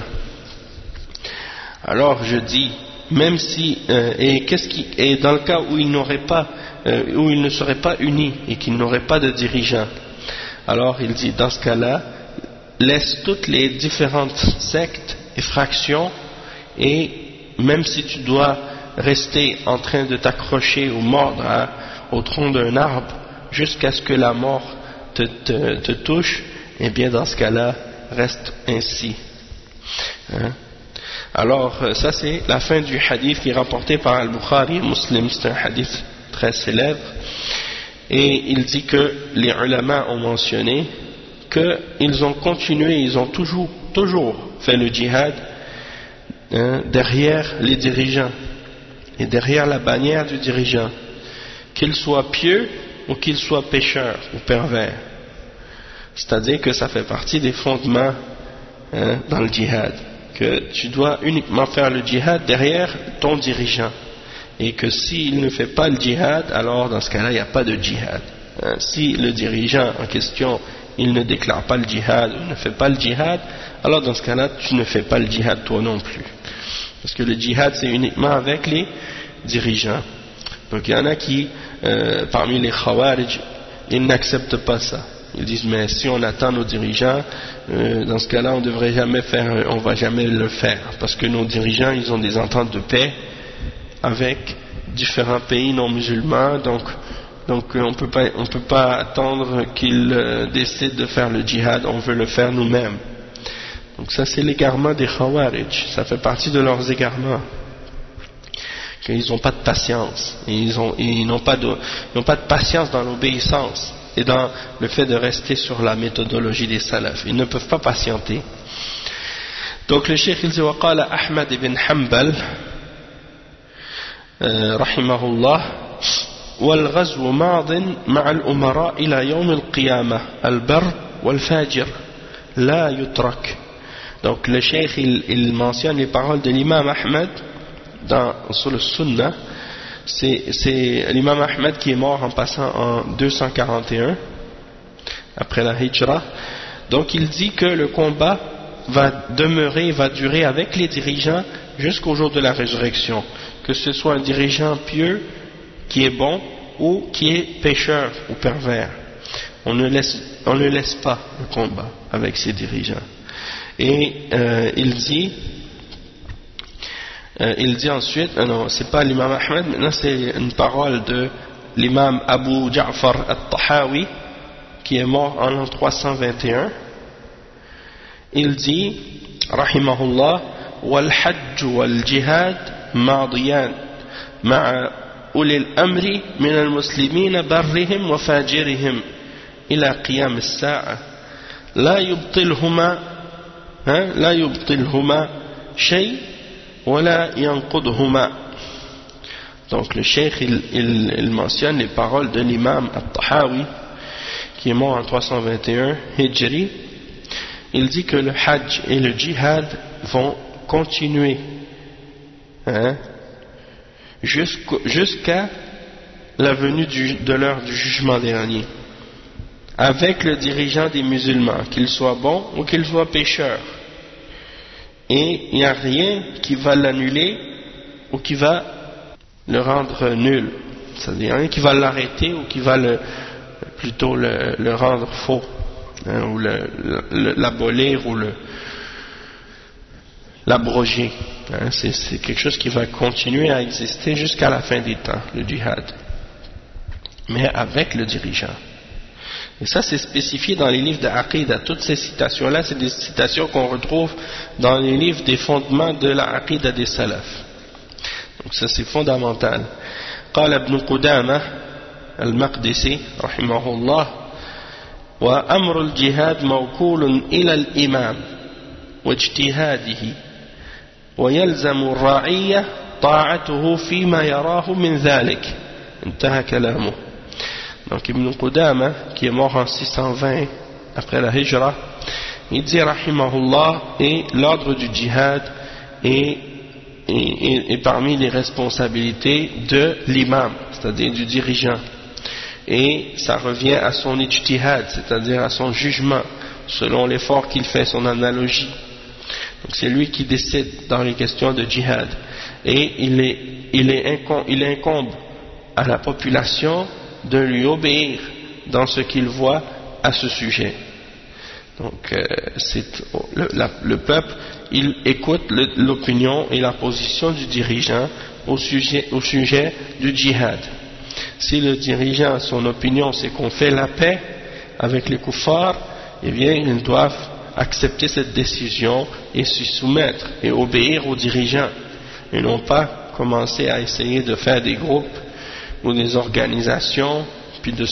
Alors je dis, même si et dans le cas où ils ne seraient pas unis et qu'ils n'auraient pas de dirigeants, alors il dit, dans ce cas-là, laisse toutes les différentes sectes et fractions, et même si tu dois rester en train de t'accrocher ou mordre au tronc d'un arbre jusqu'à ce que la mort te touche, eh bien dans ce cas-là, reste ainsi. Alors ça c'est la fin du hadith qui est rapporté par Al-Bukhari et Muslim, c'est un hadith très célèbre, et il dit que les ulama ont mentionné qu'ils ont continué, ils ont toujours fait le djihad derrière les dirigeants et derrière la bannière du dirigeant, qu'il soit pieux ou qu'il soit pécheur ou pervers. C'est-à-dire que ça fait partie des fondements dans le djihad, que tu dois uniquement faire le djihad derrière ton dirigeant, et que s'il ne fait pas le djihad, alors dans ce cas-là il n'y a pas de djihad. Si le dirigeant en question il ne déclare pas le djihad ou ne fait pas le djihad, alors dans ce cas-là tu ne fais pas le djihad toi non plus, parce que le djihad c'est uniquement avec les dirigeants. Donc il y en a qui parmi les khawarij, ils n'acceptent pas ça. Ils disent, mais si on attend nos dirigeants, dans ce cas-là on va jamais le faire, parce que nos dirigeants ils ont des ententes de paix avec différents pays non musulmans, donc on peut pas attendre qu'ils décident de faire le djihad, on veut le faire nous-mêmes. Donc ça c'est l'égarement des khawarij, ça fait partie de leurs égarements, qu'ils n'ont pas de patience, ils n'ont pas de patience dans l'obéissance et dans le fait de rester sur la méthodologie des salafs. Ils ne peuvent pas patienter. Donc le cheikh il dit, وقال أحمد بن حنبل رحمه الله والغزو ماض مع الأمراء إلى يوم القيامة البر والفاجر لا يترك. Donc le cheikh il mentionne les paroles de l'imam Ahmed sur le Sunnah, c'est l'imam Ahmed qui est mort en passant en 241 après la Hijra. Donc il dit que le combat va demeurer, va durer avec les dirigeants jusqu'au jour de la résurrection, que ce soit un dirigeant pieux qui est bon ou qui est pécheur ou pervers. On ne laisse pas le combat avec ces dirigeants. Et il dit ensuite, non, c'est pas l'imam Ahmed, maintenant c'est une parole de l'imam Abu Ja'far al-Tahawi, qui est mort en l'an 321. Il dit, rahimahullah, wal hajj wal jihad madiyan ma'a ulil amri min al-muslimin barrihim wa fajirihim ila qiyam as-sa'a la yubtilhuma shay wa la yanqudhuma. Donc le cheikh il mentionne les paroles de l'imam al-Tahawi qui est mort en 321 Hijri. Il dit que le hajj et le djihad vont continuer jusqu'à la venue de l'heure du jugement dernier, avec le dirigeant des musulmans, qu'il soit bon ou qu'il soit pécheur. Et il n'y a rien qui va l'annuler ou qui va le rendre nul. C'est-à-dire rien qui va l'arrêter ou qui va plutôt le rendre faux, ou l'abolir ou l'abroger. C'est quelque chose qui va continuer à exister jusqu'à la fin des temps, le djihad, mais avec le dirigeant. Et ça c'est spécifié dans les livres d'Aqida. Toutes ces citations là, c'est des citations qu'on retrouve dans les livres des fondements de l'Aqida des salafs. Donc ça c'est fondamental. قال ابن قدامة المقدسي رحمه الله وأمر الجهاد موكول إلى الإمام واجتهاده ويلزم الرعية طاعته فيما يراه من ذلك. انتهى كلامه. Donc Ibn Qudama, qui est mort en 620 après la Hijra, il dit rahimahullah, et l'ordre du djihad est parmi les responsabilités de l'imam, c'est-à-dire du dirigeant, et ça revient à son ijtihad, c'est-à-dire à son jugement selon l'effort qu'il fait, son analogie. Donc c'est lui qui décide dans les questions de djihad, et il incombe à la population de lui obéir dans ce qu'il voit à ce sujet. Donc le peuple, il écoute l'opinion et la position du dirigeant au sujet du djihad. Si le dirigeant, son opinion, c'est qu'on fait la paix avec les kuffars, eh bien ils doivent accepter cette décision et s'y soumettre et obéir aux dirigeants, et non pas commencer à essayer de faire des groupes ou des organisations, puis de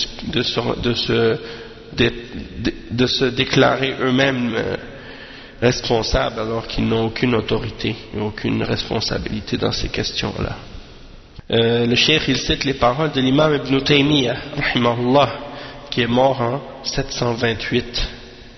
se déclarer eux-mêmes responsables alors qu'ils n'ont aucune autorité et aucune responsabilité dans ces questions-là. Le cheikh il cite les paroles de l'imam Ibn Taymiyyah rahimahullah, qui est mort en 728.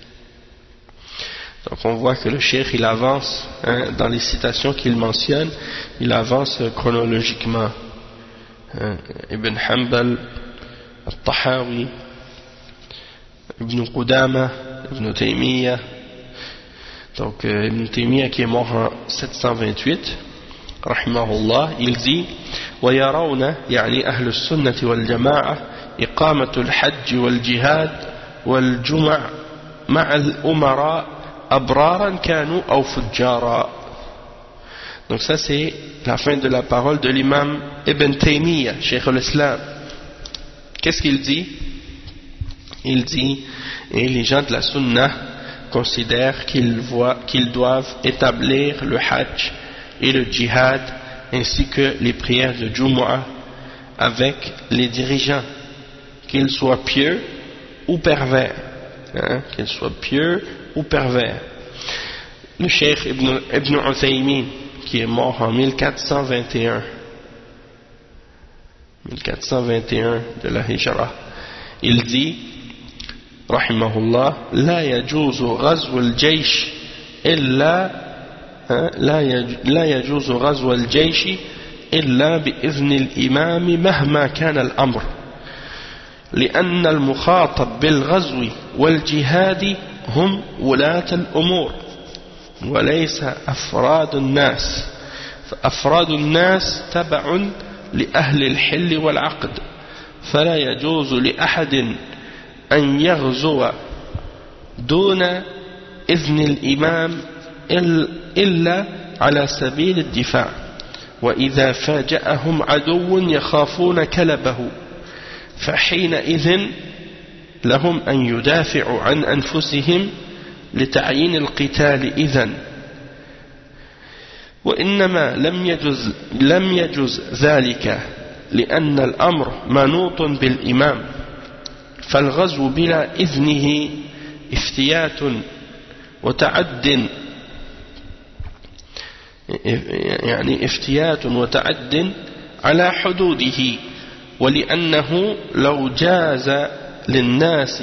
Donc on voit que le cheikh il avance, dans les citations qu'il mentionne, il avance chronologiquement. Ibn Hanbal, Al-Tahawi, Ibn Qudama, Ibn Taymiyyah. Donc Ibn Taymiyyah qui est mort en 728 rahimahullah, il dit ويرون يعني أهل السنة والجماعة إقامة الحج والجهاد والجمع مع الأمراء أبرارا كانوا أو فجارا. Donc ça c'est la fin de la parole de l'imam Ibn Taymiyyah, Cheikh al-Islam. Qu'est-ce qu'il dit? Il dit, et les gens de la Sunna considèrent qu'ils doivent établir le hajj et le djihad ainsi que les prières de Jumu'ah avec les dirigeants, qu'ils soient pieux ou pervers, qu'ils soient pieux ou pervers. Le Cheikh Ibn Uthaymin, qui est mort en 1421 de la Hijra, il dit rahimahullah la yajuzu ghazw al-jaysh illa لا يجوز غزو الجيش إلا بإذن الإمام مهما كان الأمر لأن المخاطب بالغزو والجهاد هم ولاة الأمور وليس أفراد الناس فأفراد الناس تبع لأهل الحل والعقد فلا يجوز لأحد أن يغزو دون إذن الإمام إلا على سبيل الدفاع وإذا فاجأهم عدو يخافون كلبه فحينئذ لهم أن يدافعوا عن أنفسهم لتعيين القتال إذن وإنما لم يجز ذلك لأن الأمر منوط بالإمام فالغزو بلا إذنه افتيات وتعد على حدوده ولأنه لو جاز للناس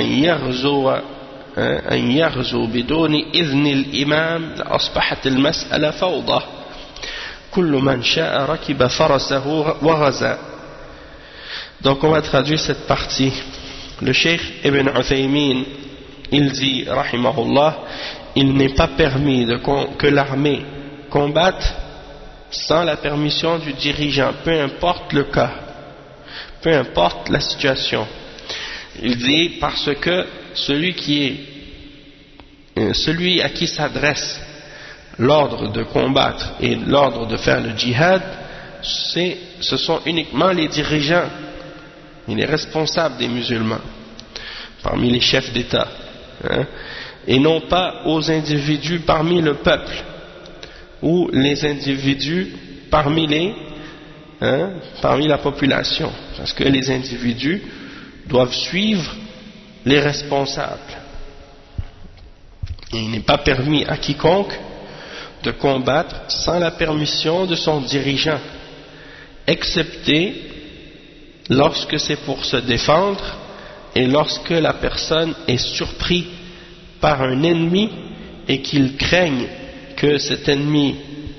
أن يغزو بدون إذن الإمام لأصبحت المسألة فوضى كل من شاء ركب فرسه وغزا. Donc on va traduire cette partie. Le Cheikh Ibn Uthaymin il dit rahimahullah, il n'est pas permis que l'armée combatte sans la permission du dirigeant, peu importe le cas, peu importe la situation. Il dit parce que celui à qui s'adresse l'ordre de combattre et l'ordre de faire le djihad, ce sont uniquement les dirigeants et les responsables des musulmans, parmi les chefs d'État, et non pas aux individus parmi le peuple ou les individus parmi la population, parce que les individus doivent suivre les responsables. Et il n'est pas permis à quiconque de combattre sans la permission de son dirigeant, excepté lorsque c'est pour se défendre et lorsque la personne est surprise par un ennemi et qu'il craigne que cet ennemi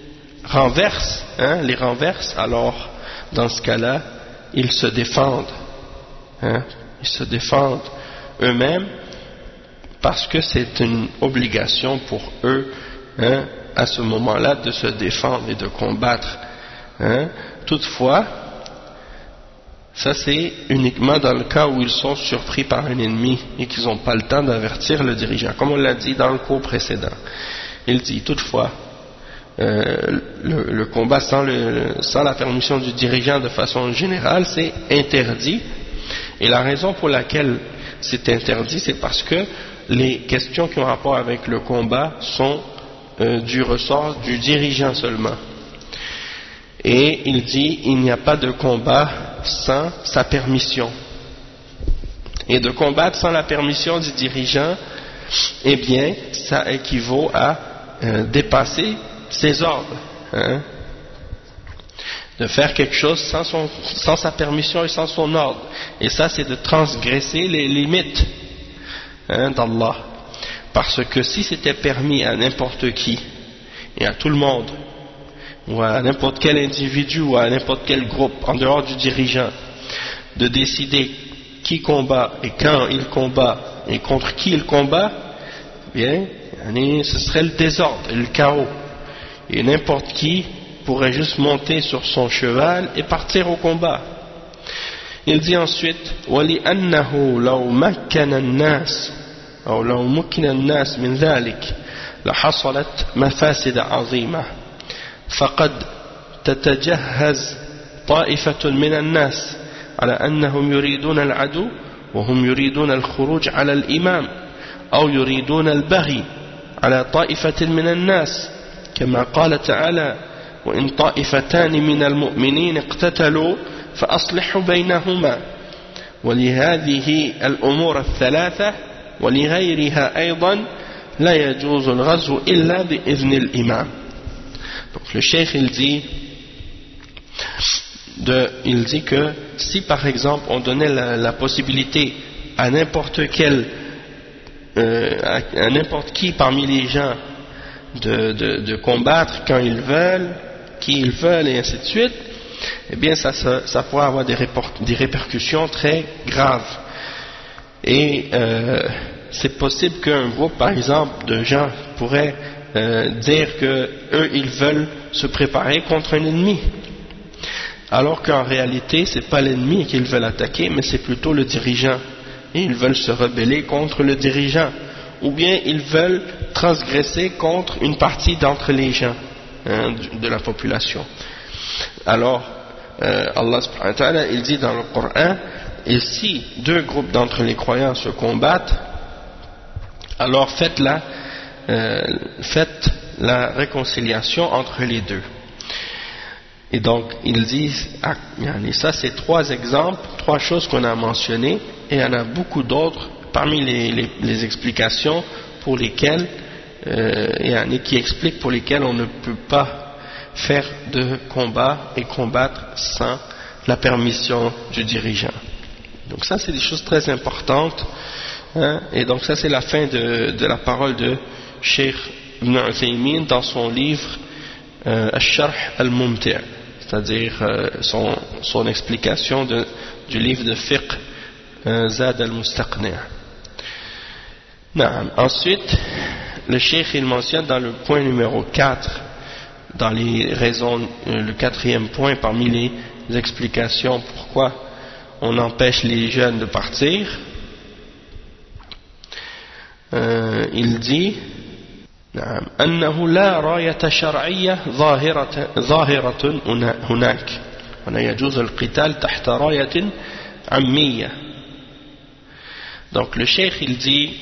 les renverse, alors dans ce cas-là, ils se défendent. Ils se défendent eux-mêmes parce que c'est une obligation pour eux à ce moment-là de se défendre et de combattre. Toutefois, ça c'est uniquement dans le cas où ils sont surpris par un ennemi et qu'ils n'ont pas le temps d'avertir le dirigeant, comme on l'a dit dans le cours précédent. Il dit toutefois, le combat sans la permission du dirigeant de façon générale, c'est interdit. Et la raison pour laquelle c'est interdit, c'est parce que les questions qui ont rapport avec le combat sont du ressort du dirigeant seulement. Et il dit, il n'y a pas de combat sans sa permission. Et de combattre sans la permission du dirigeant, eh bien, ça équivaut à dépasser ses ordres. De faire quelque chose sans sa permission et sans son ordre. Et ça, c'est de transgresser les limites d'Allah. Parce que si c'était permis à n'importe qui, et à tout le monde, ou à n'importe quel individu, ou à n'importe quel groupe, en dehors du dirigeant, de décider qui combat, et quand il combat, et contre qui il combat, bien, ce serait le désordre, le chaos. Et n'importe qui pourrait juste monter sur son cheval et partir au combat. Il dit ensuite, وَلِأَنَّهُ لَوْ مَكَّنَ النَّاسِ أو لو مكن الناس من ذلك لحصلت مفاسد عظيمة فقد تتجهز طائفة من الناس على أنهم يريدون العدو وهم يريدون الخروج على الإمام أو يريدون البغي على طائفة من الناس كما قال تعالى وإن طائفتان من المؤمنين اقتتلوا فأصلحوا بينهما ولهذه الأمور الثلاثة ولغيرها أيضا لا يجوز الغزو إلا بإذن الإمام. Donc le cheikh il dit que si par exemple on donnait la possibilité à n'importe qui parmi les gens de combattre quand ils veulent, qui ils veulent et ainsi de suite, eh bien ça pourrait avoir des répercussions très graves. Et c'est possible qu'un groupe, par exemple, de gens pourrait dire que eux ils veulent se préparer contre un ennemi, alors qu'en réalité c'est pas l'ennemi qu'ils veulent attaquer, mais c'est plutôt le dirigeant, et ils veulent se rebeller contre le dirigeant, ou bien ils veulent transgresser contre une partie d'entre les gens de la population. Alors Allah subhanahu wa ta'ala il dit dans le Coran, et si deux groupes d'entre les croyants se combattent, alors faites la réconciliation entre les deux. Et donc ils disent, ça c'est trois exemples, trois choses qu'on a mentionnées, et il y en a beaucoup d'autres parmi les explications pour lesquelles qui expliquent pour lesquelles on ne peut pas faire de combat et combattre sans la permission du dirigeant. Donc ça c'est des choses très importantes, et donc ça c'est la fin de la parole de Cheikh Ibn Uthaymin dans son livre Al-Sharh Al-Mumti', c'est-à-dire son explication du livre de fiqh Zad Al-Mustaqni'. Ensuite le Cheikh il mentionne dans le point numéro 4, dans les raisons, le quatrième point parmi les explications pourquoi on empêche les jeunes de partir, il dit أنه لا راية شرعية ظاهرة هناك ولا يجوز القتال تحت راية عمية. Donc le cheikh il dit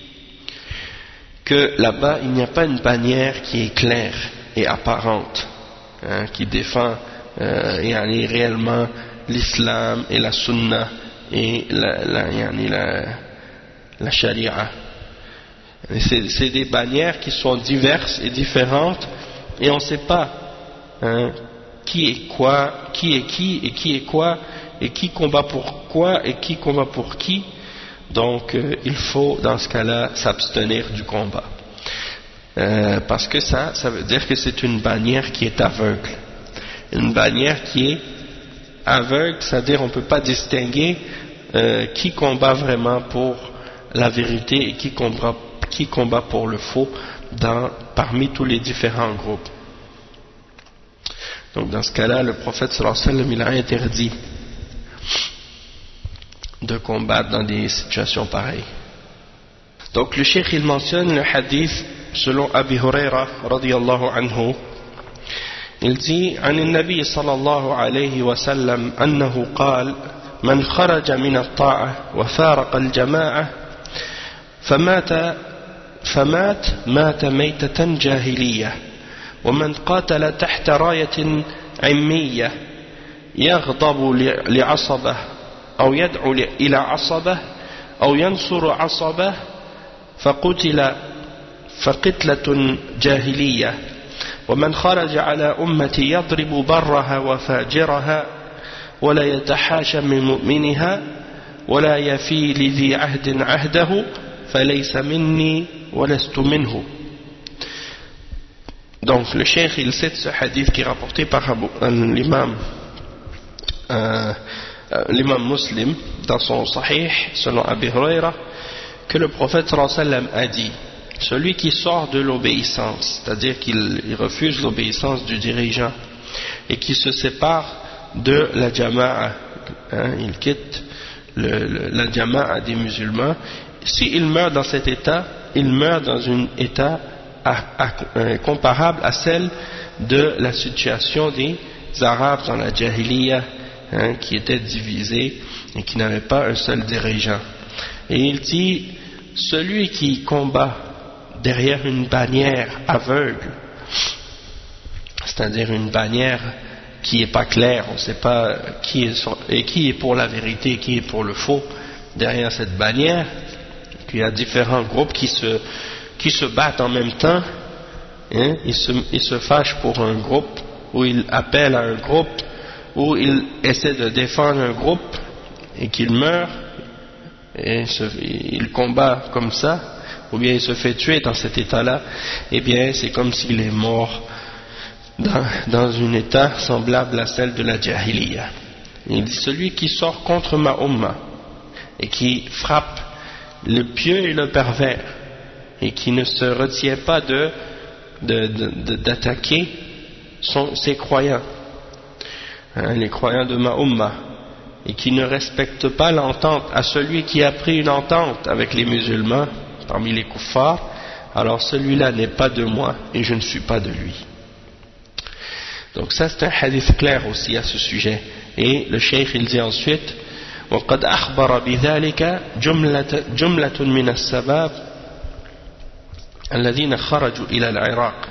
que là-bas il n'y a pas une bannière qui est claire et apparente, qui défend réellement l'islam et la sunna et la sharia. C'est des bannières qui sont diverses et différentes, et on ne sait pas qui est quoi, qui est qui et qui est quoi, et qui combat pour quoi et qui combat pour qui. Donc il faut dans ce cas-là s'abstenir du combat, parce que ça veut dire que c'est une bannière qui est aveugle. Une bannière qui est aveugle, c'est-à-dire on ne peut pas distinguer qui combat vraiment pour la vérité et qui combat pour le faux parmi tous les différents groupes. Donc dans ce cas-là, le prophète sallallahu alayhi wa sallam il a interdit de combattre dans des situations pareilles. Donc le cheikh il mentionne le hadith selon Abi Huraira radiyallahu anhu. Il dit عن النبي صلى الله عليه وسلم أنه قال من خرج من الطاعة وفارق الجماعة فمات ميتة جاهلية ومن قاتل تحت راية عمية يغضب لعصبه أو يدعو إلى عصبه أو ينصر عصبه فقتل فقتلة جاهلية ومن خرج على أمتي يضرب برها وفاجرها ولا يتحاشى من مؤمنها ولا يفي لذي عهد عهده فليس مني ولست منه. Donc le cheikh il cite ce hadith qui est rapporté par l'imam Muslim dans son Sahih selon Abi Huraira, que le prophète sallallahu alayhi wa sallam a dit: celui qui sort de l'obéissance, c'est-à-dire qu'il refuse l'obéissance du dirigeant et qui se sépare de la jama'a, il quitte la jama'a des musulmans, s'il meurt dans cet état, il meurt dans un état comparable à celle de la situation des Arabes dans la Jahiliya, qui étaient divisés et qui n'avaient pas un seul dirigeant. Et il dit: celui qui combat derrière une bannière aveugle, c'est-à-dire une bannière qui n'est pas claire, on ne sait pas qui est pour la vérité et qui est pour le faux derrière cette bannière, qu'il y a différents groupes qui se battent en même temps, ils se fâchent pour un groupe, ou ils appellent à un groupe, ou ils essaient de défendre un groupe et qu'il meurt, et il combat comme ça, ou bien il se fait tuer dans cet état-là, eh bien c'est comme s'il est mort dans un état semblable à celle de la Jahiliya. Il dit celui qui sort contre ma umma et qui frappe le pieux et le pervers et qui ne se retient pas d'attaquer ses croyants, les croyants de ma umma, et qui ne respecte pas l'entente à celui qui a pris une entente avec les musulmans parmi les kuffars, alors celui-là n'est pas de moi et je ne suis pas de lui. Donc ça c'est un hadith clair aussi à ce sujet. Et le cheikh il dit ensuite وقد أخبر بذلك جملة من السباب الذين خرجوا إلى العراق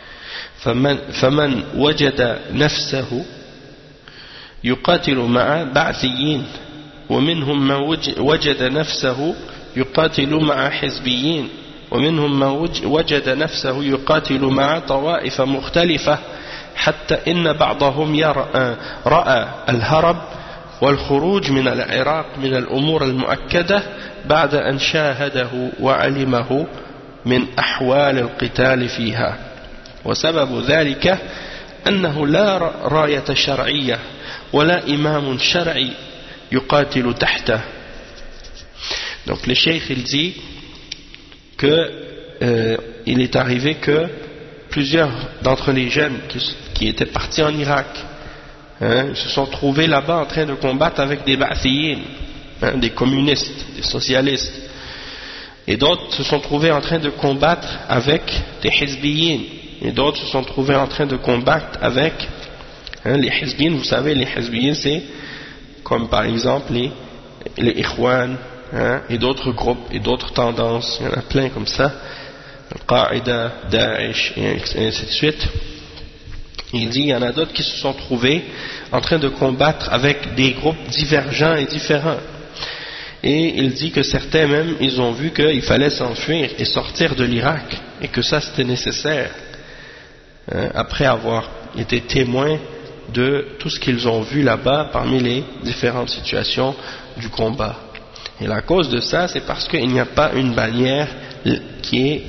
فمن وجد نفسه يقاتل مع بعثيين ومنهم من وجد نفسه يقاتل مع حزبيين ومنهم من وجد نفسه يقاتل مع طوائف مختلفة حتى إن بعضهم رأى الهرب والخروج من العراق من الأمور المؤكدة بعد أن شاهده وعلمه من أحوال القتال فيها وسبب ذلك أنه لا راية شرعية ولا إمام شرعي يقاتل تحته. Donc le cheikh il dit que il est arrivé que plusieurs d'entre les jeunes qui étaient partis en Irak se sont trouvés là-bas en train de combattre avec des ba'thiyin, des communistes, des socialistes, et d'autres se sont trouvés en train de combattre avec des hizbiyin, et d'autres se sont trouvés en train de combattre avec les hizbiyin. Vous savez, les hizbiyin c'est comme par exemple les ikhwan, et d'autres groupes et d'autres tendances, il y en a plein comme ça, Al-Qaïda, Daesh et ainsi de suite. Il dit il y en a d'autres qui se sont trouvés en train de combattre avec des groupes divergents et différents, et il dit que certains même ils ont vu qu'il fallait s'enfuir et sortir de l'Irak et que ça c'était nécessaire après avoir été témoins de tout ce qu'ils ont vu là-bas parmi les différentes situations du combat. Et la cause de ça c'est parce qu'il n'y a pas une bannière qui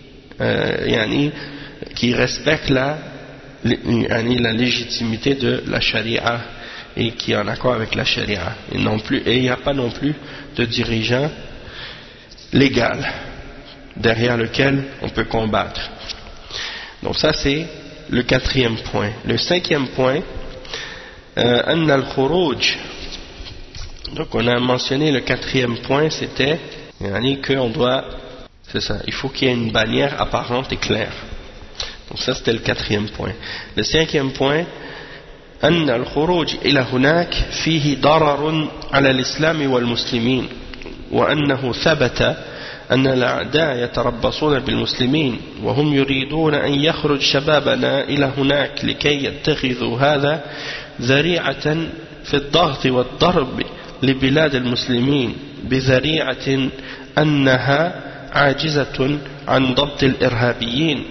respecte la légitimité de la charia et qui est en accord avec la charia, et il n'y a pas non plus de dirigeant légal derrière lequel on peut combattre. Donc ça c'est le quatrième point. Le cinquième point, anna al-khuruj. Donc on a mentionné le quatrième point, c'était qu'on doit, c'est ça, il faut qu'il y ait une bannière apparente et claire. Donc ça c'était le quatrième point. Le cinquième point, أن الخروج إلى هناك فيه ضرر على الإسلام والمسلمين وأنه ثبت أن الأعداء يتربصون بالمسلمين وهم يريدون أن يخرج شبابنا إلى هناك لكي يتخذوا هذا ذريعة في الضغط والضرب لبلاد المسلمين بذريعة أنها عاجزة عن ضبط الإرهابيين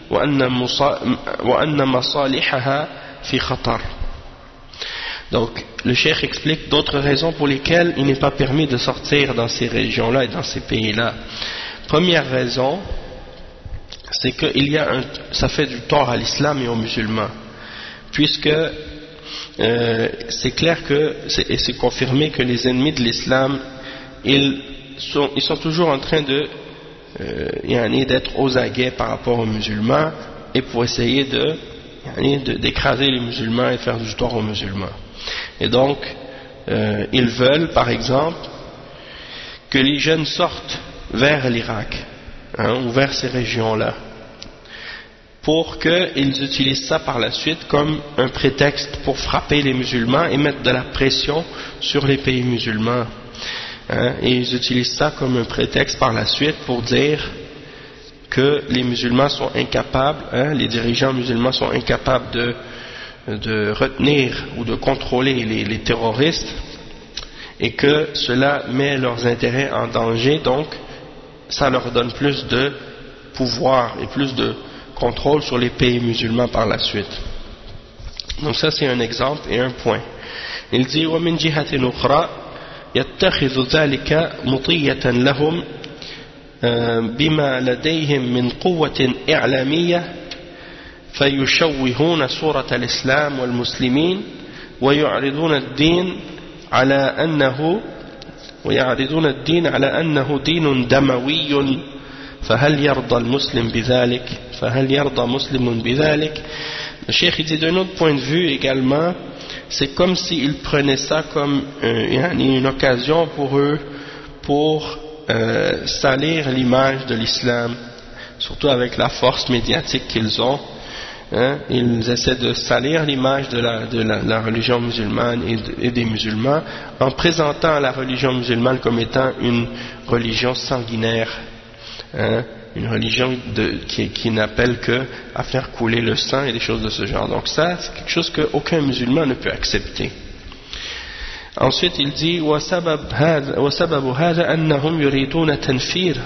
وأن مصالحها في خطر. Donc le cheikh explique d'autres raisons pour lesquelles il n'est pas permis de sortir dans ces régions-là et dans ces pays-là. Première raison, c'est que ça fait du tort à l'islam et aux musulmans, puisque c'est clair et c'est confirmé que les ennemis de l'islam ils sont toujours en train d'être aux aguets par rapport aux musulmans et pour essayer d'écraser les musulmans et de faire du tort aux musulmans. Et donc ils veulent par exemple que les jeunes sortent vers l'Irak ou vers ces régions-là pour qu'ils utilisent ça par la suite comme un prétexte pour frapper les musulmans et mettre de la pression sur les pays musulmans. Et ils utilisent ça comme un prétexte par la suite pour dire que les musulmans sont incapables, les dirigeants musulmans sont incapables de retenir ou de contrôler les terroristes, et que cela met leurs intérêts en danger, donc ça leur donne plus de pouvoir et plus de contrôle sur les pays musulmans par la suite. Donc ça c'est un exemple et un point. Il dit وَمِنْ جِهَةٍ أُخْرَى يتخذ ذلك مطية لهم بما لديهم من قوة إعلامية فيشوهون صورة الإسلام والمسلمين ويعرضون الدين على أنه دين دموي فهل يرضى المسلم بذلك فهل يرضى مسلم بذلك. Le cheikh dit d'un autre point de vue également, c'est comme s'ils prenaient ça comme une occasion pour eux pour salir l'image de l'islam, surtout avec la force médiatique qu'ils ont. Ils essaient de salir l'image de la religion musulmane et des musulmans en présentant la religion musulmane comme étant une religion sanguinaire, une religion qui n'appelle que à faire couler le sang et des choses de ce genre. Donc ça, c'est quelque chose qu'aucun musulman ne peut accepter. Ensuite il dit وسبب هذا أنهم يريدون تنفير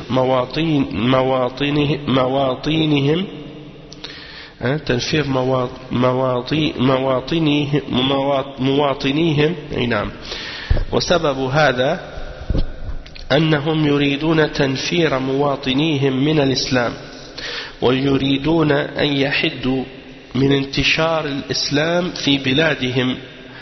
مواطنهم تنفير مواطنيهم نعم. وسبب هذا أنهم يريدون تنفير مواطنيهم من الإسلام ويريدون أن يحدوا من انتشار الإسلام في بلادهم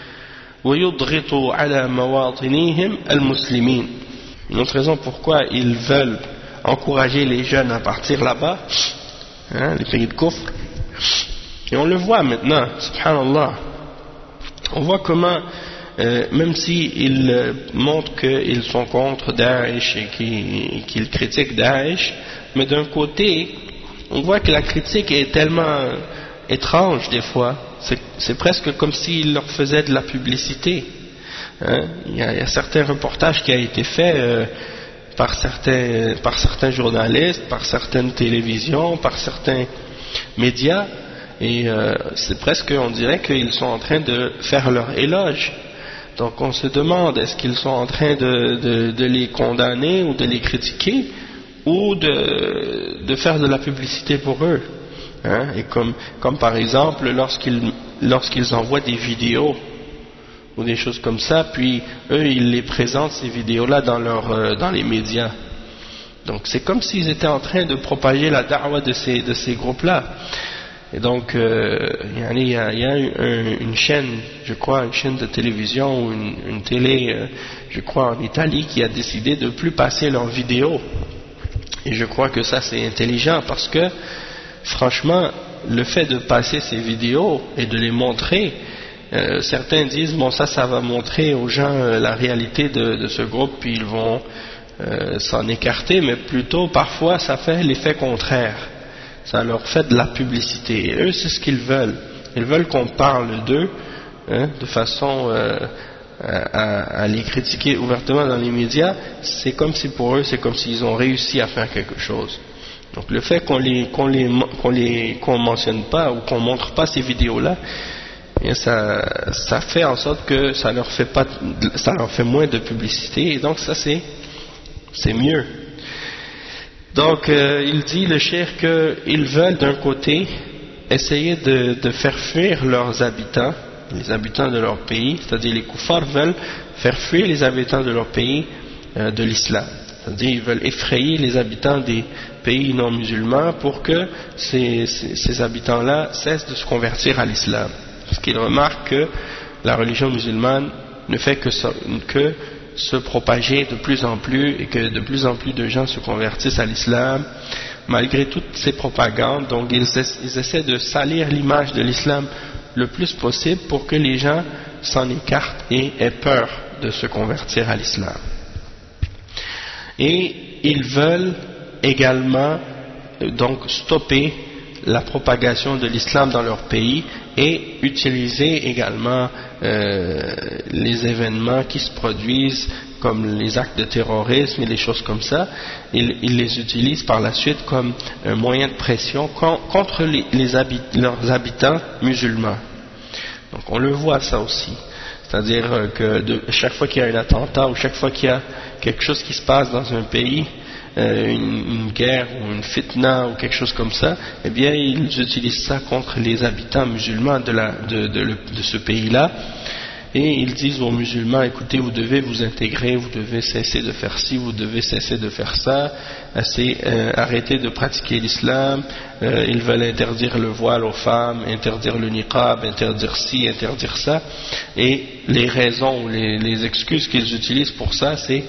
ويضغطوا على مواطنيهم المسلمين. Une autre raison pourquoi ils veulent encourager les jeunes à partir là-bas, les pays de Kufr. Et on le voit maintenant, subhanallah. On voit comment, même s'ils montrent qu'ils sont contre Daesh et qu'ils critiquent Daesh, mais d'un côté, on voit que la critique est tellement étrange des fois. C'est presque comme s'ils leur faisaient de la publicité. Il y a certains reportages qui ont été faits par certains journalistes, par certaines télévisions, par certains médias, et c'est presque, on dirait qu'ils sont en train de faire leur éloge. Donc on se demande, est-ce qu'ils sont en train de les condamner ou de les critiquer, ou de faire de la publicité pour eux, et comme par exemple lorsqu'ils envoient des vidéos ou des choses comme ça, puis eux ils les présentent ces vidéos-là dans les médias. Donc c'est comme s'ils étaient en train de propager la da'wa de ces groupes-là. Et donc il y a une chaîne, je crois, une chaîne de télévision ou une télé, je crois en Italie, qui a décidé de ne plus passer leurs vidéos. Et je crois que ça c'est intelligent, parce que franchement, le fait de passer ces vidéos et de les montrer, certains disent bon, ça va montrer aux gens la réalité de ce groupe, puis ils vont s'en écarter, mais plutôt parfois ça fait l'effet contraire, ça leur fait de la publicité. Et eux, c'est ce qu'ils veulent, ils veulent qu'on parle d'eux, de façon à les critiquer ouvertement dans les médias. C'est comme si pour eux, c'est comme s'ils ont réussi à faire quelque chose. Donc le fait qu'on mentionne pas ou qu'on montre pas ces vidéos-là, ça fait en sorte que ça leur fait moins de publicité, et donc ça c'est mieux. Donc il dit, le cheikh, qu'ils veulent d'un côté essayer de faire fuir leurs habitants, les habitants de leur pays, c'est-à-dire les koufars veulent faire fuir les habitants de leur pays de l'islam, c'est-à-dire ils veulent effrayer les habitants des pays non musulmans pour que ces habitants-là cessent de se convertir à l'islam, parce qu'ils remarquent que la religion musulmane ne fait que se propager de plus en plus, et que de plus en plus de gens se convertissent à l'islam malgré toutes ces propagandes. Donc ils essaient de salir l'image de l'islam le plus possible pour que les gens s'en écartent et aient peur de se convertir à l'islam. Et ils veulent également donc stopper la propagation de l'islam dans leur pays et utiliser également les événements qui se produisent comme les actes de terrorisme et les choses comme ça. Ils les utilisent par la suite comme un moyen de pression contre leurs habitants musulmans. Donc on le voit ça aussi, c'est-à-dire que chaque fois qu'il y a un attentat ou chaque fois qu'il y a quelque chose qui se passe dans un pays, une guerre ou une fitna ou quelque chose comme ça, eh bien ils utilisent ça contre les habitants musulmans de ce pays-là, et ils disent aux musulmans, écoutez, vous devez vous intégrer, vous devez cesser de faire ci, vous devez cesser de faire ça, arrêter de pratiquer l'islam, ils veulent interdire le voile aux femmes, interdire le niqab, interdire ci, interdire ça, et les raisons ou les excuses qu'ils utilisent pour ça, c'est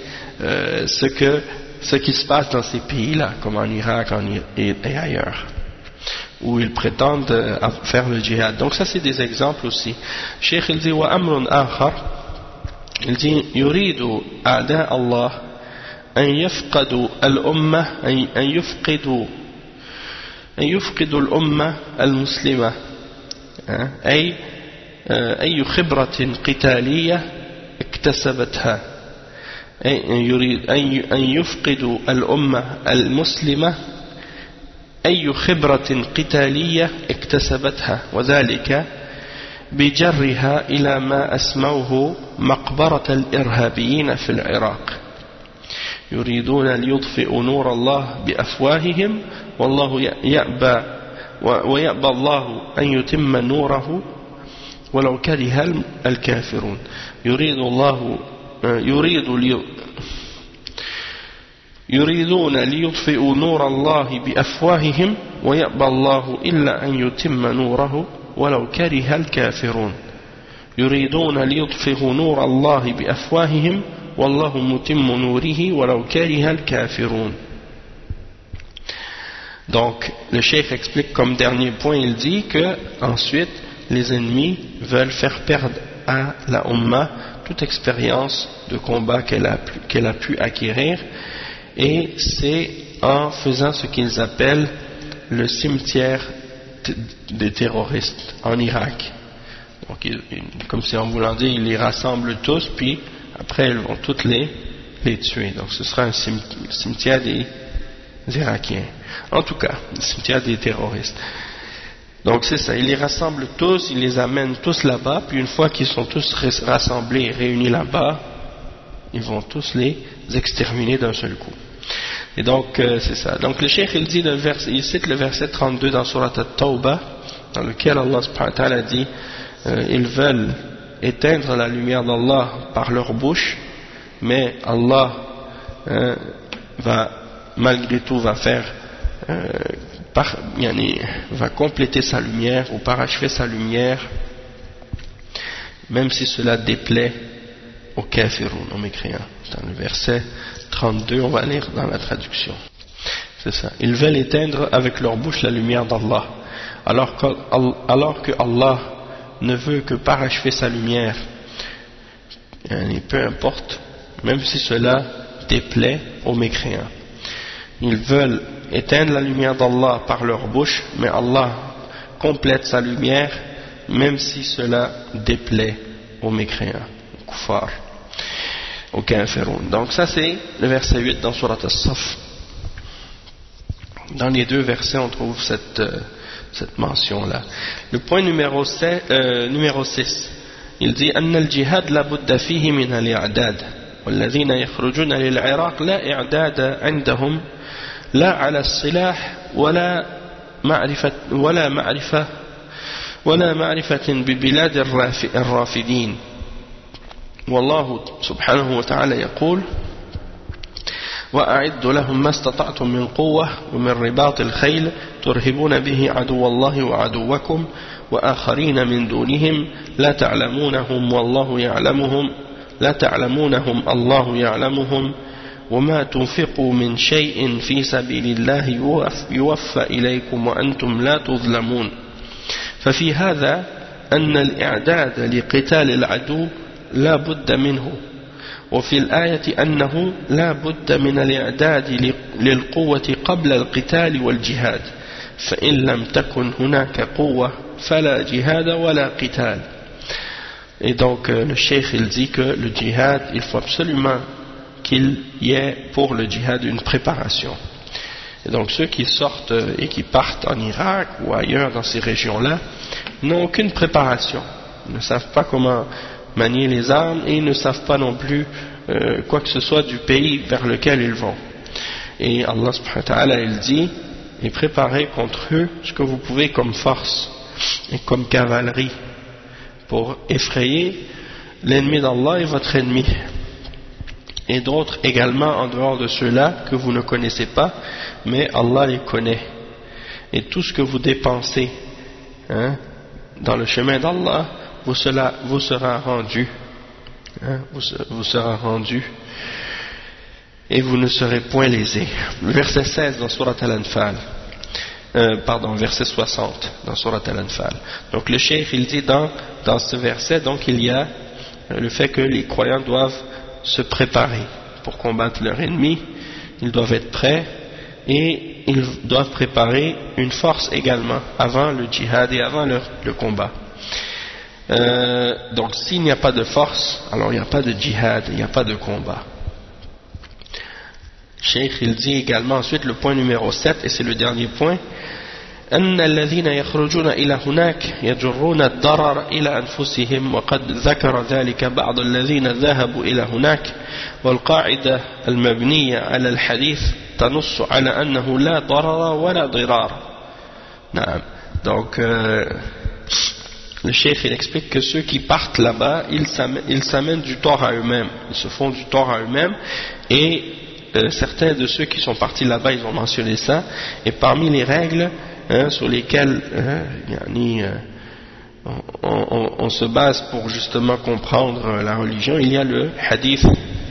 ce qui se passe dans ces pays-là, comme en Irak et ailleurs, où ils prétendent faire le djihad. Donc ça c'est des exemples aussi. Cheikh il dit wa amrun akhar, il dit yuridu a'da Allah an yafqadu al-umma an yufqidu al-umma al-muslima ay أي خبرة قتالية اكتسبتها يريد أن يفقدوا الأمة المسلمة أي خبرة قتالية اكتسبتها وذلك بجرها إلى ما أسموه مقبرة الإرهابيين في العراق يريدون ليطفئوا نور الله بأفواههم والله يأبى ويأبى الله أن يتم نوره ولو كره الكافرون يريدون ليطفئوا نور الله بأفواههم ويأبى الله إلا أن يتم نوره ولو كره الكافرون يريدون ليطفئوا نور الله بأفواههم والله متم نوره ولو كره الكافرون. Donc le cheikh explique comme dernier point, il dit que ensuite les ennemis veulent faire perdre à la Ummah toute expérience de combat qu'elle a pu acquérir, et c'est en faisant ce qu'ils appellent le cimetière des terroristes en Irak. Donc, comme si en voulant dire, ils les rassemblent tous, puis après ils vont tous les tuer. Donc ce sera un cimetière des Irakiens. En tout cas, le cimetière des terroristes. Donc c'est ça, ils les rassemblent tous, ils les amènent tous là-bas, puis une fois qu'ils sont tous rassemblés et réunis là-bas, ils vont tous les exterminer d'un seul coup. Et donc c'est ça. Donc le cheikh il cite le verset 32 dans Surat At-Tawbah, dans lequel Allah subhanahu wa ta'ala dit ils veulent éteindre la lumière d'Allah par leur bouche, mais Allah malgré tout va faire va compléter sa lumière ou parachever sa lumière, même si cela déplaît aux kafiroun, aux mécréants. Dans le verset 32, on va lire dans la traduction. C'est ça. Ils veulent éteindre avec leur bouche la lumière d'Allah, alors que Allah ne veut que parachever sa lumière, peu importe, même si cela déplaît aux mécréants. Ils veulent éteindre la lumière d'Allah par leur bouche, mais Allah complète sa lumière, même si cela déplaît aux mécréants, aux kuffar, aux kafiroun. Donc ça c'est le verset 8 dans Surat As-Saff. Dans les deux versets on trouve cette mention-là. Le point numéro 6, il dit أن الجهاد لا بد فيه من الإعداد والذين يخرجون للعراق لا إعداد عندهم لا على السلاح ولا معرفة ببلاد الرافدين والله سبحانه وتعالى يقول وأعدوا لهم ما استطعتم من قوة ومن رباط الخيل ترهبون به عدو الله وعدوكم وآخرين من دونهم لا تعلمونهم والله يعلمهم لا تعلمونهم الله يعلمهم وما تنفقوا من شيء في سبيل الله يوفى إليكم وأنتم لا تظلمون. ففي هذا أن الإعداد لقتال العدو لا بد منه، وفي الآية أنه لا بد من الإعداد للقوة قبل القتال والجهاد، فإن لم تكن هناك قوة فلا جهاد ولا قتال. Et donc le cheikh il dit que le djihad, il faut absolument qu'il y ait pour le djihad une préparation. Et donc ceux qui sortent et qui partent en Irak ou ailleurs dans ces régions-là n'ont aucune préparation. Ils ne savent pas comment manier les armes et ils ne savent pas non plus quoi que ce soit du pays vers lequel ils vont. Et Allah subhanahu wa ta'ala il dit, et préparez contre eux ce que vous pouvez comme force et comme cavalerie pour effrayer l'ennemi d'Allah est votre ennemi, et d'autres également en dehors de ceux-là que vous ne connaissez pas, mais Allah les connaît. Et tout ce que vous dépensez dans le chemin d'Allah vous sera rendu, vous sera rendu, et vous ne serez point lésés. Verset 16 dans Surat Al-Anfal, verset 60 dans Surat Al-Anfal. Donc le cheikh il dit dans ce verset, donc il y a le fait que les croyants doivent se préparer pour combattre leur ennemi, ils doivent être prêts et ils doivent préparer une force également avant le djihad et avant le combat. Donc s'il n'y a pas de force, alors il n'y a pas de djihad, il n'y a pas de combat. Cheikh il dit également ensuite le point numéro 7, et c'est le dernier point: أن الذين يخرجون إلى هناك يجرون الضرر إلى أنفسهم وقد ذكر ذلك بعض الذين ذهبوا إلى هناك والقاعدة المبنية على الحديث تنص على أنه لا ضرر ولا ضرار. نعم. Donc le cheikh il explique que ceux qui partent là-bas ils s'amènent du tort à eux-mêmes, ils se font du tort à eux-mêmes, et certains de ceux qui sont partis là-bas ils ont mentionné ça, et parmi les règles sur lesquelles on se base pour justement comprendre la religion, il y a le hadith,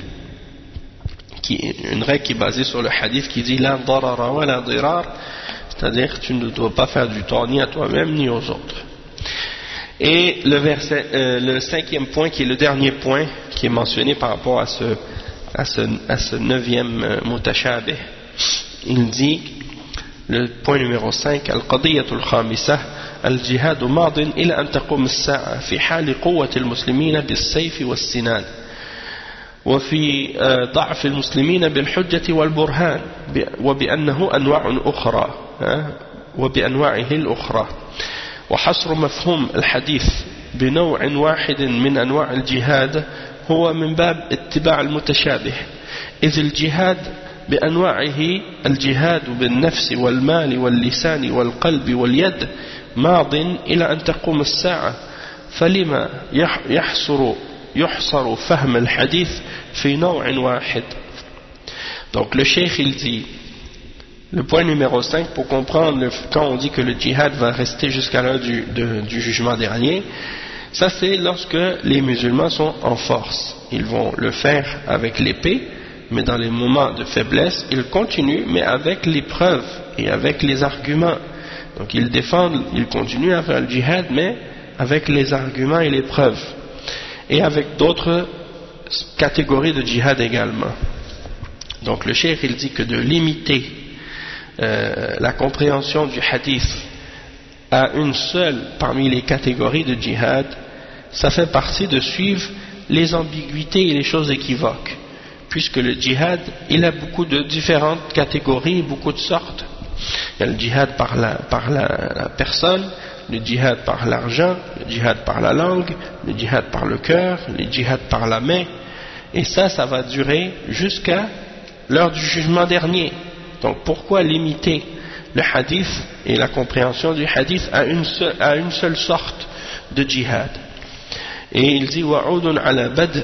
une règle qui est basée sur le hadith qui dit la darara wa la dirar, c'est-à-dire tu ne dois pas faire du tort ni à toi-même ni aux autres. Et le cinquième point, qui est le dernier point qui est mentionné par rapport à ce neuvième mutashabih, il dit, le point numéro 5: القضية الخامسة الجهاد ماض إلى أن تقوم الساعة في حال قوة المسلمين بالسيف والسنان وفي ضعف المسلمين بالحجة والبرهان وبأنه أنواع أخرى وبأنواعه الأخرى. وحصر مفهوم الحديث بنوع واحد من أنواع الجهاد هو من باب اتباع المتشابه، إذ الجهاد بأنواعه الجهاد بالنفس والمال واللسان والقلب واليد ماض إلى أن تقوم الساعة، فلما يحصر فهم الحديث في نوع واحد. Donc le cheikh il dit, le point numéro 5 pour comprendre quand on dit que le djihad va rester jusqu'à l'heure du jugement dernier, ça c'est lorsque les musulmans sont en force, ils vont le faire avec l'épée, mais dans les moments de faiblesse ils continuent, mais avec les preuves et avec les arguments. Donc ils défendent, ils continuent à faire le djihad, mais avec les arguments et les preuves, et avec d'autres catégories de djihad également. Donc le cheikh il dit que de limiter la compréhension du hadith à une seule parmi les catégories de djihad, ça fait partie de suivre les ambiguïtés et les choses équivoques, puisque le djihad il a beaucoup de différentes catégories, beaucoup de sortes. Il y a le djihad par la personne, le djihad par l'argent, le djihad par la langue, le djihad par le cœur, le djihad par la main, et ça va durer jusqu'à l'heure du jugement dernier. Donc pourquoi limiter le hadith et la compréhension du hadith à une seule sorte de djihad? Et il dit وعود على بدء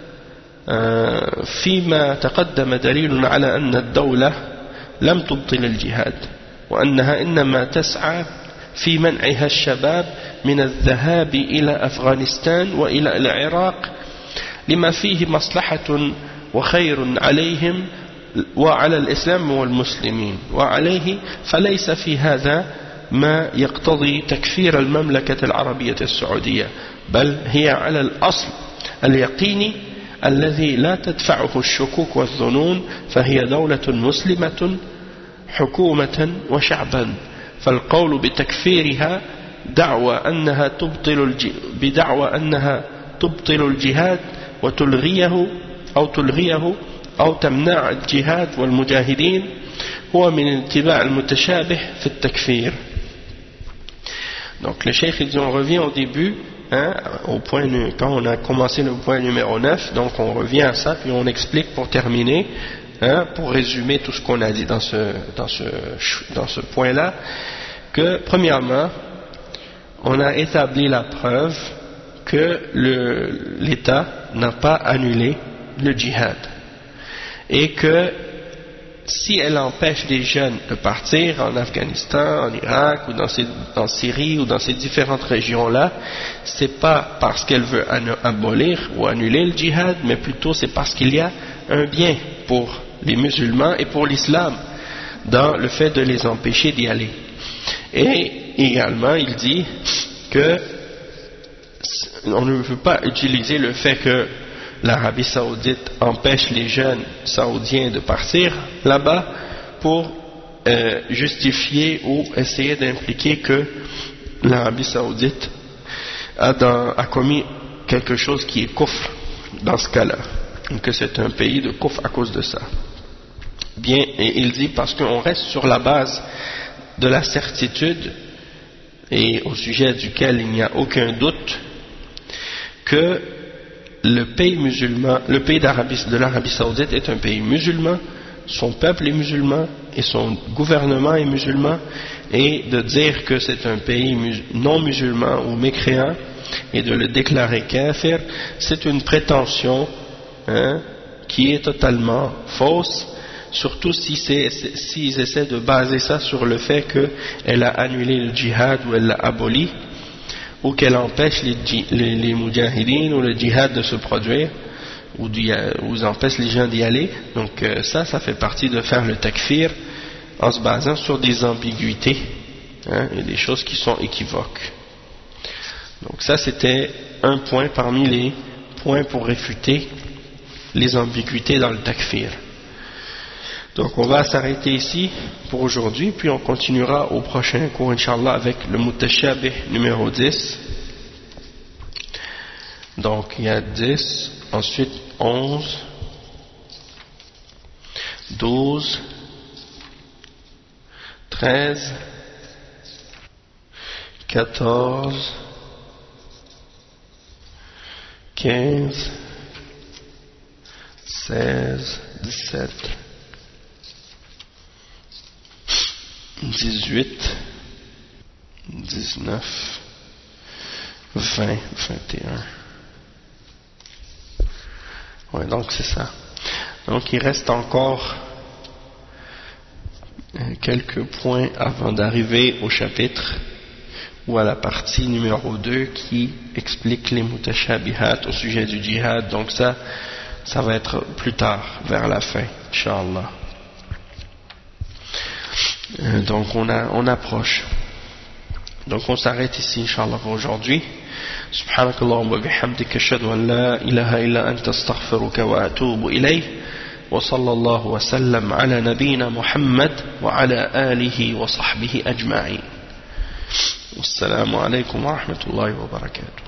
فيما تقدم دليل على أن الدولة لم تبطل الجهاد وأنها إنما تسعى في منعها الشباب من الذهاب إلى أفغانستان وإلى العراق لما فيه مصلحة وخير عليهم وعلى الإسلام والمسلمين، وعليه فليس في هذا ما يقتضي تكفير المملكة العربية السعودية، بل هي على الأصل اليقيني الذي لا تدفعه الشكوك والظنون، فهي دولة مسلمة حكومة وشعبا، فالقول بتكفيرها بدعوى أنها تبطل الجهاد وتلغيه أو تمنع الجهاد والمجاهدين هو من اتباع المتشابه في التكفير. Donc le cheikh dit, on revient au début, quand on a commencé le point numéro 9, donc on revient à ça, puis on explique pour terminer, pour résumer tout ce qu'on a dit dans ce point-là, que premièrement, on a établi la preuve que l'État n'a pas annulé le djihad et que si elle empêche les jeunes de partir en Afghanistan, en Irak ou en Syrie ou dans ces différentes régions-là, c'est pas parce qu'elle veut abolir ou annuler le djihad, mais plutôt c'est parce qu'il y a un bien pour les musulmans et pour l'islam dans le fait de les empêcher d'y aller. Et également, il dit que on ne veut pas utiliser le fait que l'Arabie Saoudite empêche les jeunes saoudiens de partir là-bas pour justifier ou essayer d'impliquer que l'Arabie Saoudite a commis quelque chose qui est kufr dans ce cas-là, que c'est un pays de kufr à cause de ça. Bien, et il dit parce qu'on reste sur la base de la certitude et au sujet duquel il n'y a aucun doute que le pays musulman, le pays de l'Arabie Saoudite est un pays musulman, son peuple est musulman et son gouvernement est musulman, et de dire que c'est un pays non musulman ou mécréant et de le déclarer kafir, c'est une prétention qui est totalement fausse, surtout s'ils essaient de baser ça sur le fait qu'elle a annulé le djihad ou elle l'a aboli, ou qu'elle empêche les mujahideen ou le djihad de se produire, ou empêche les gens d'y aller. Donc ça fait partie de faire le takfir en se basant sur des ambiguïtés et des choses qui sont équivoques. Donc ça c'était un point parmi les points pour réfuter les ambiguïtés dans le takfir. Donc on va s'arrêter ici pour aujourd'hui, puis on continuera au prochain cours, Inch'Allah, avec le Mutashabih numéro 10. Donc il y a 10, ensuite 11, 12, 13, 14, 15, 16, 17, 18, 19, 20, 21. Ouais, donc c'est ça. Donc il reste encore quelques points avant d'arriver au chapitre ou à la partie numéro 2 qui explique les mutashabihat au sujet du djihad. Donc ça va être plus tard, vers la fin, Inch'Allah. Donc on approche. Donc on s'arrête ici, Inch'Allah, pour aujourd'hui. سبحانك اللهم وبحمدك أشهد أن لا إله إلا أنت أستغفرك وأتوب إليه وصلى الله وسلم على نبينا محمد وعلى آله وصحبه أجمعين والسلام عليكم ورحمة الله وبركاته.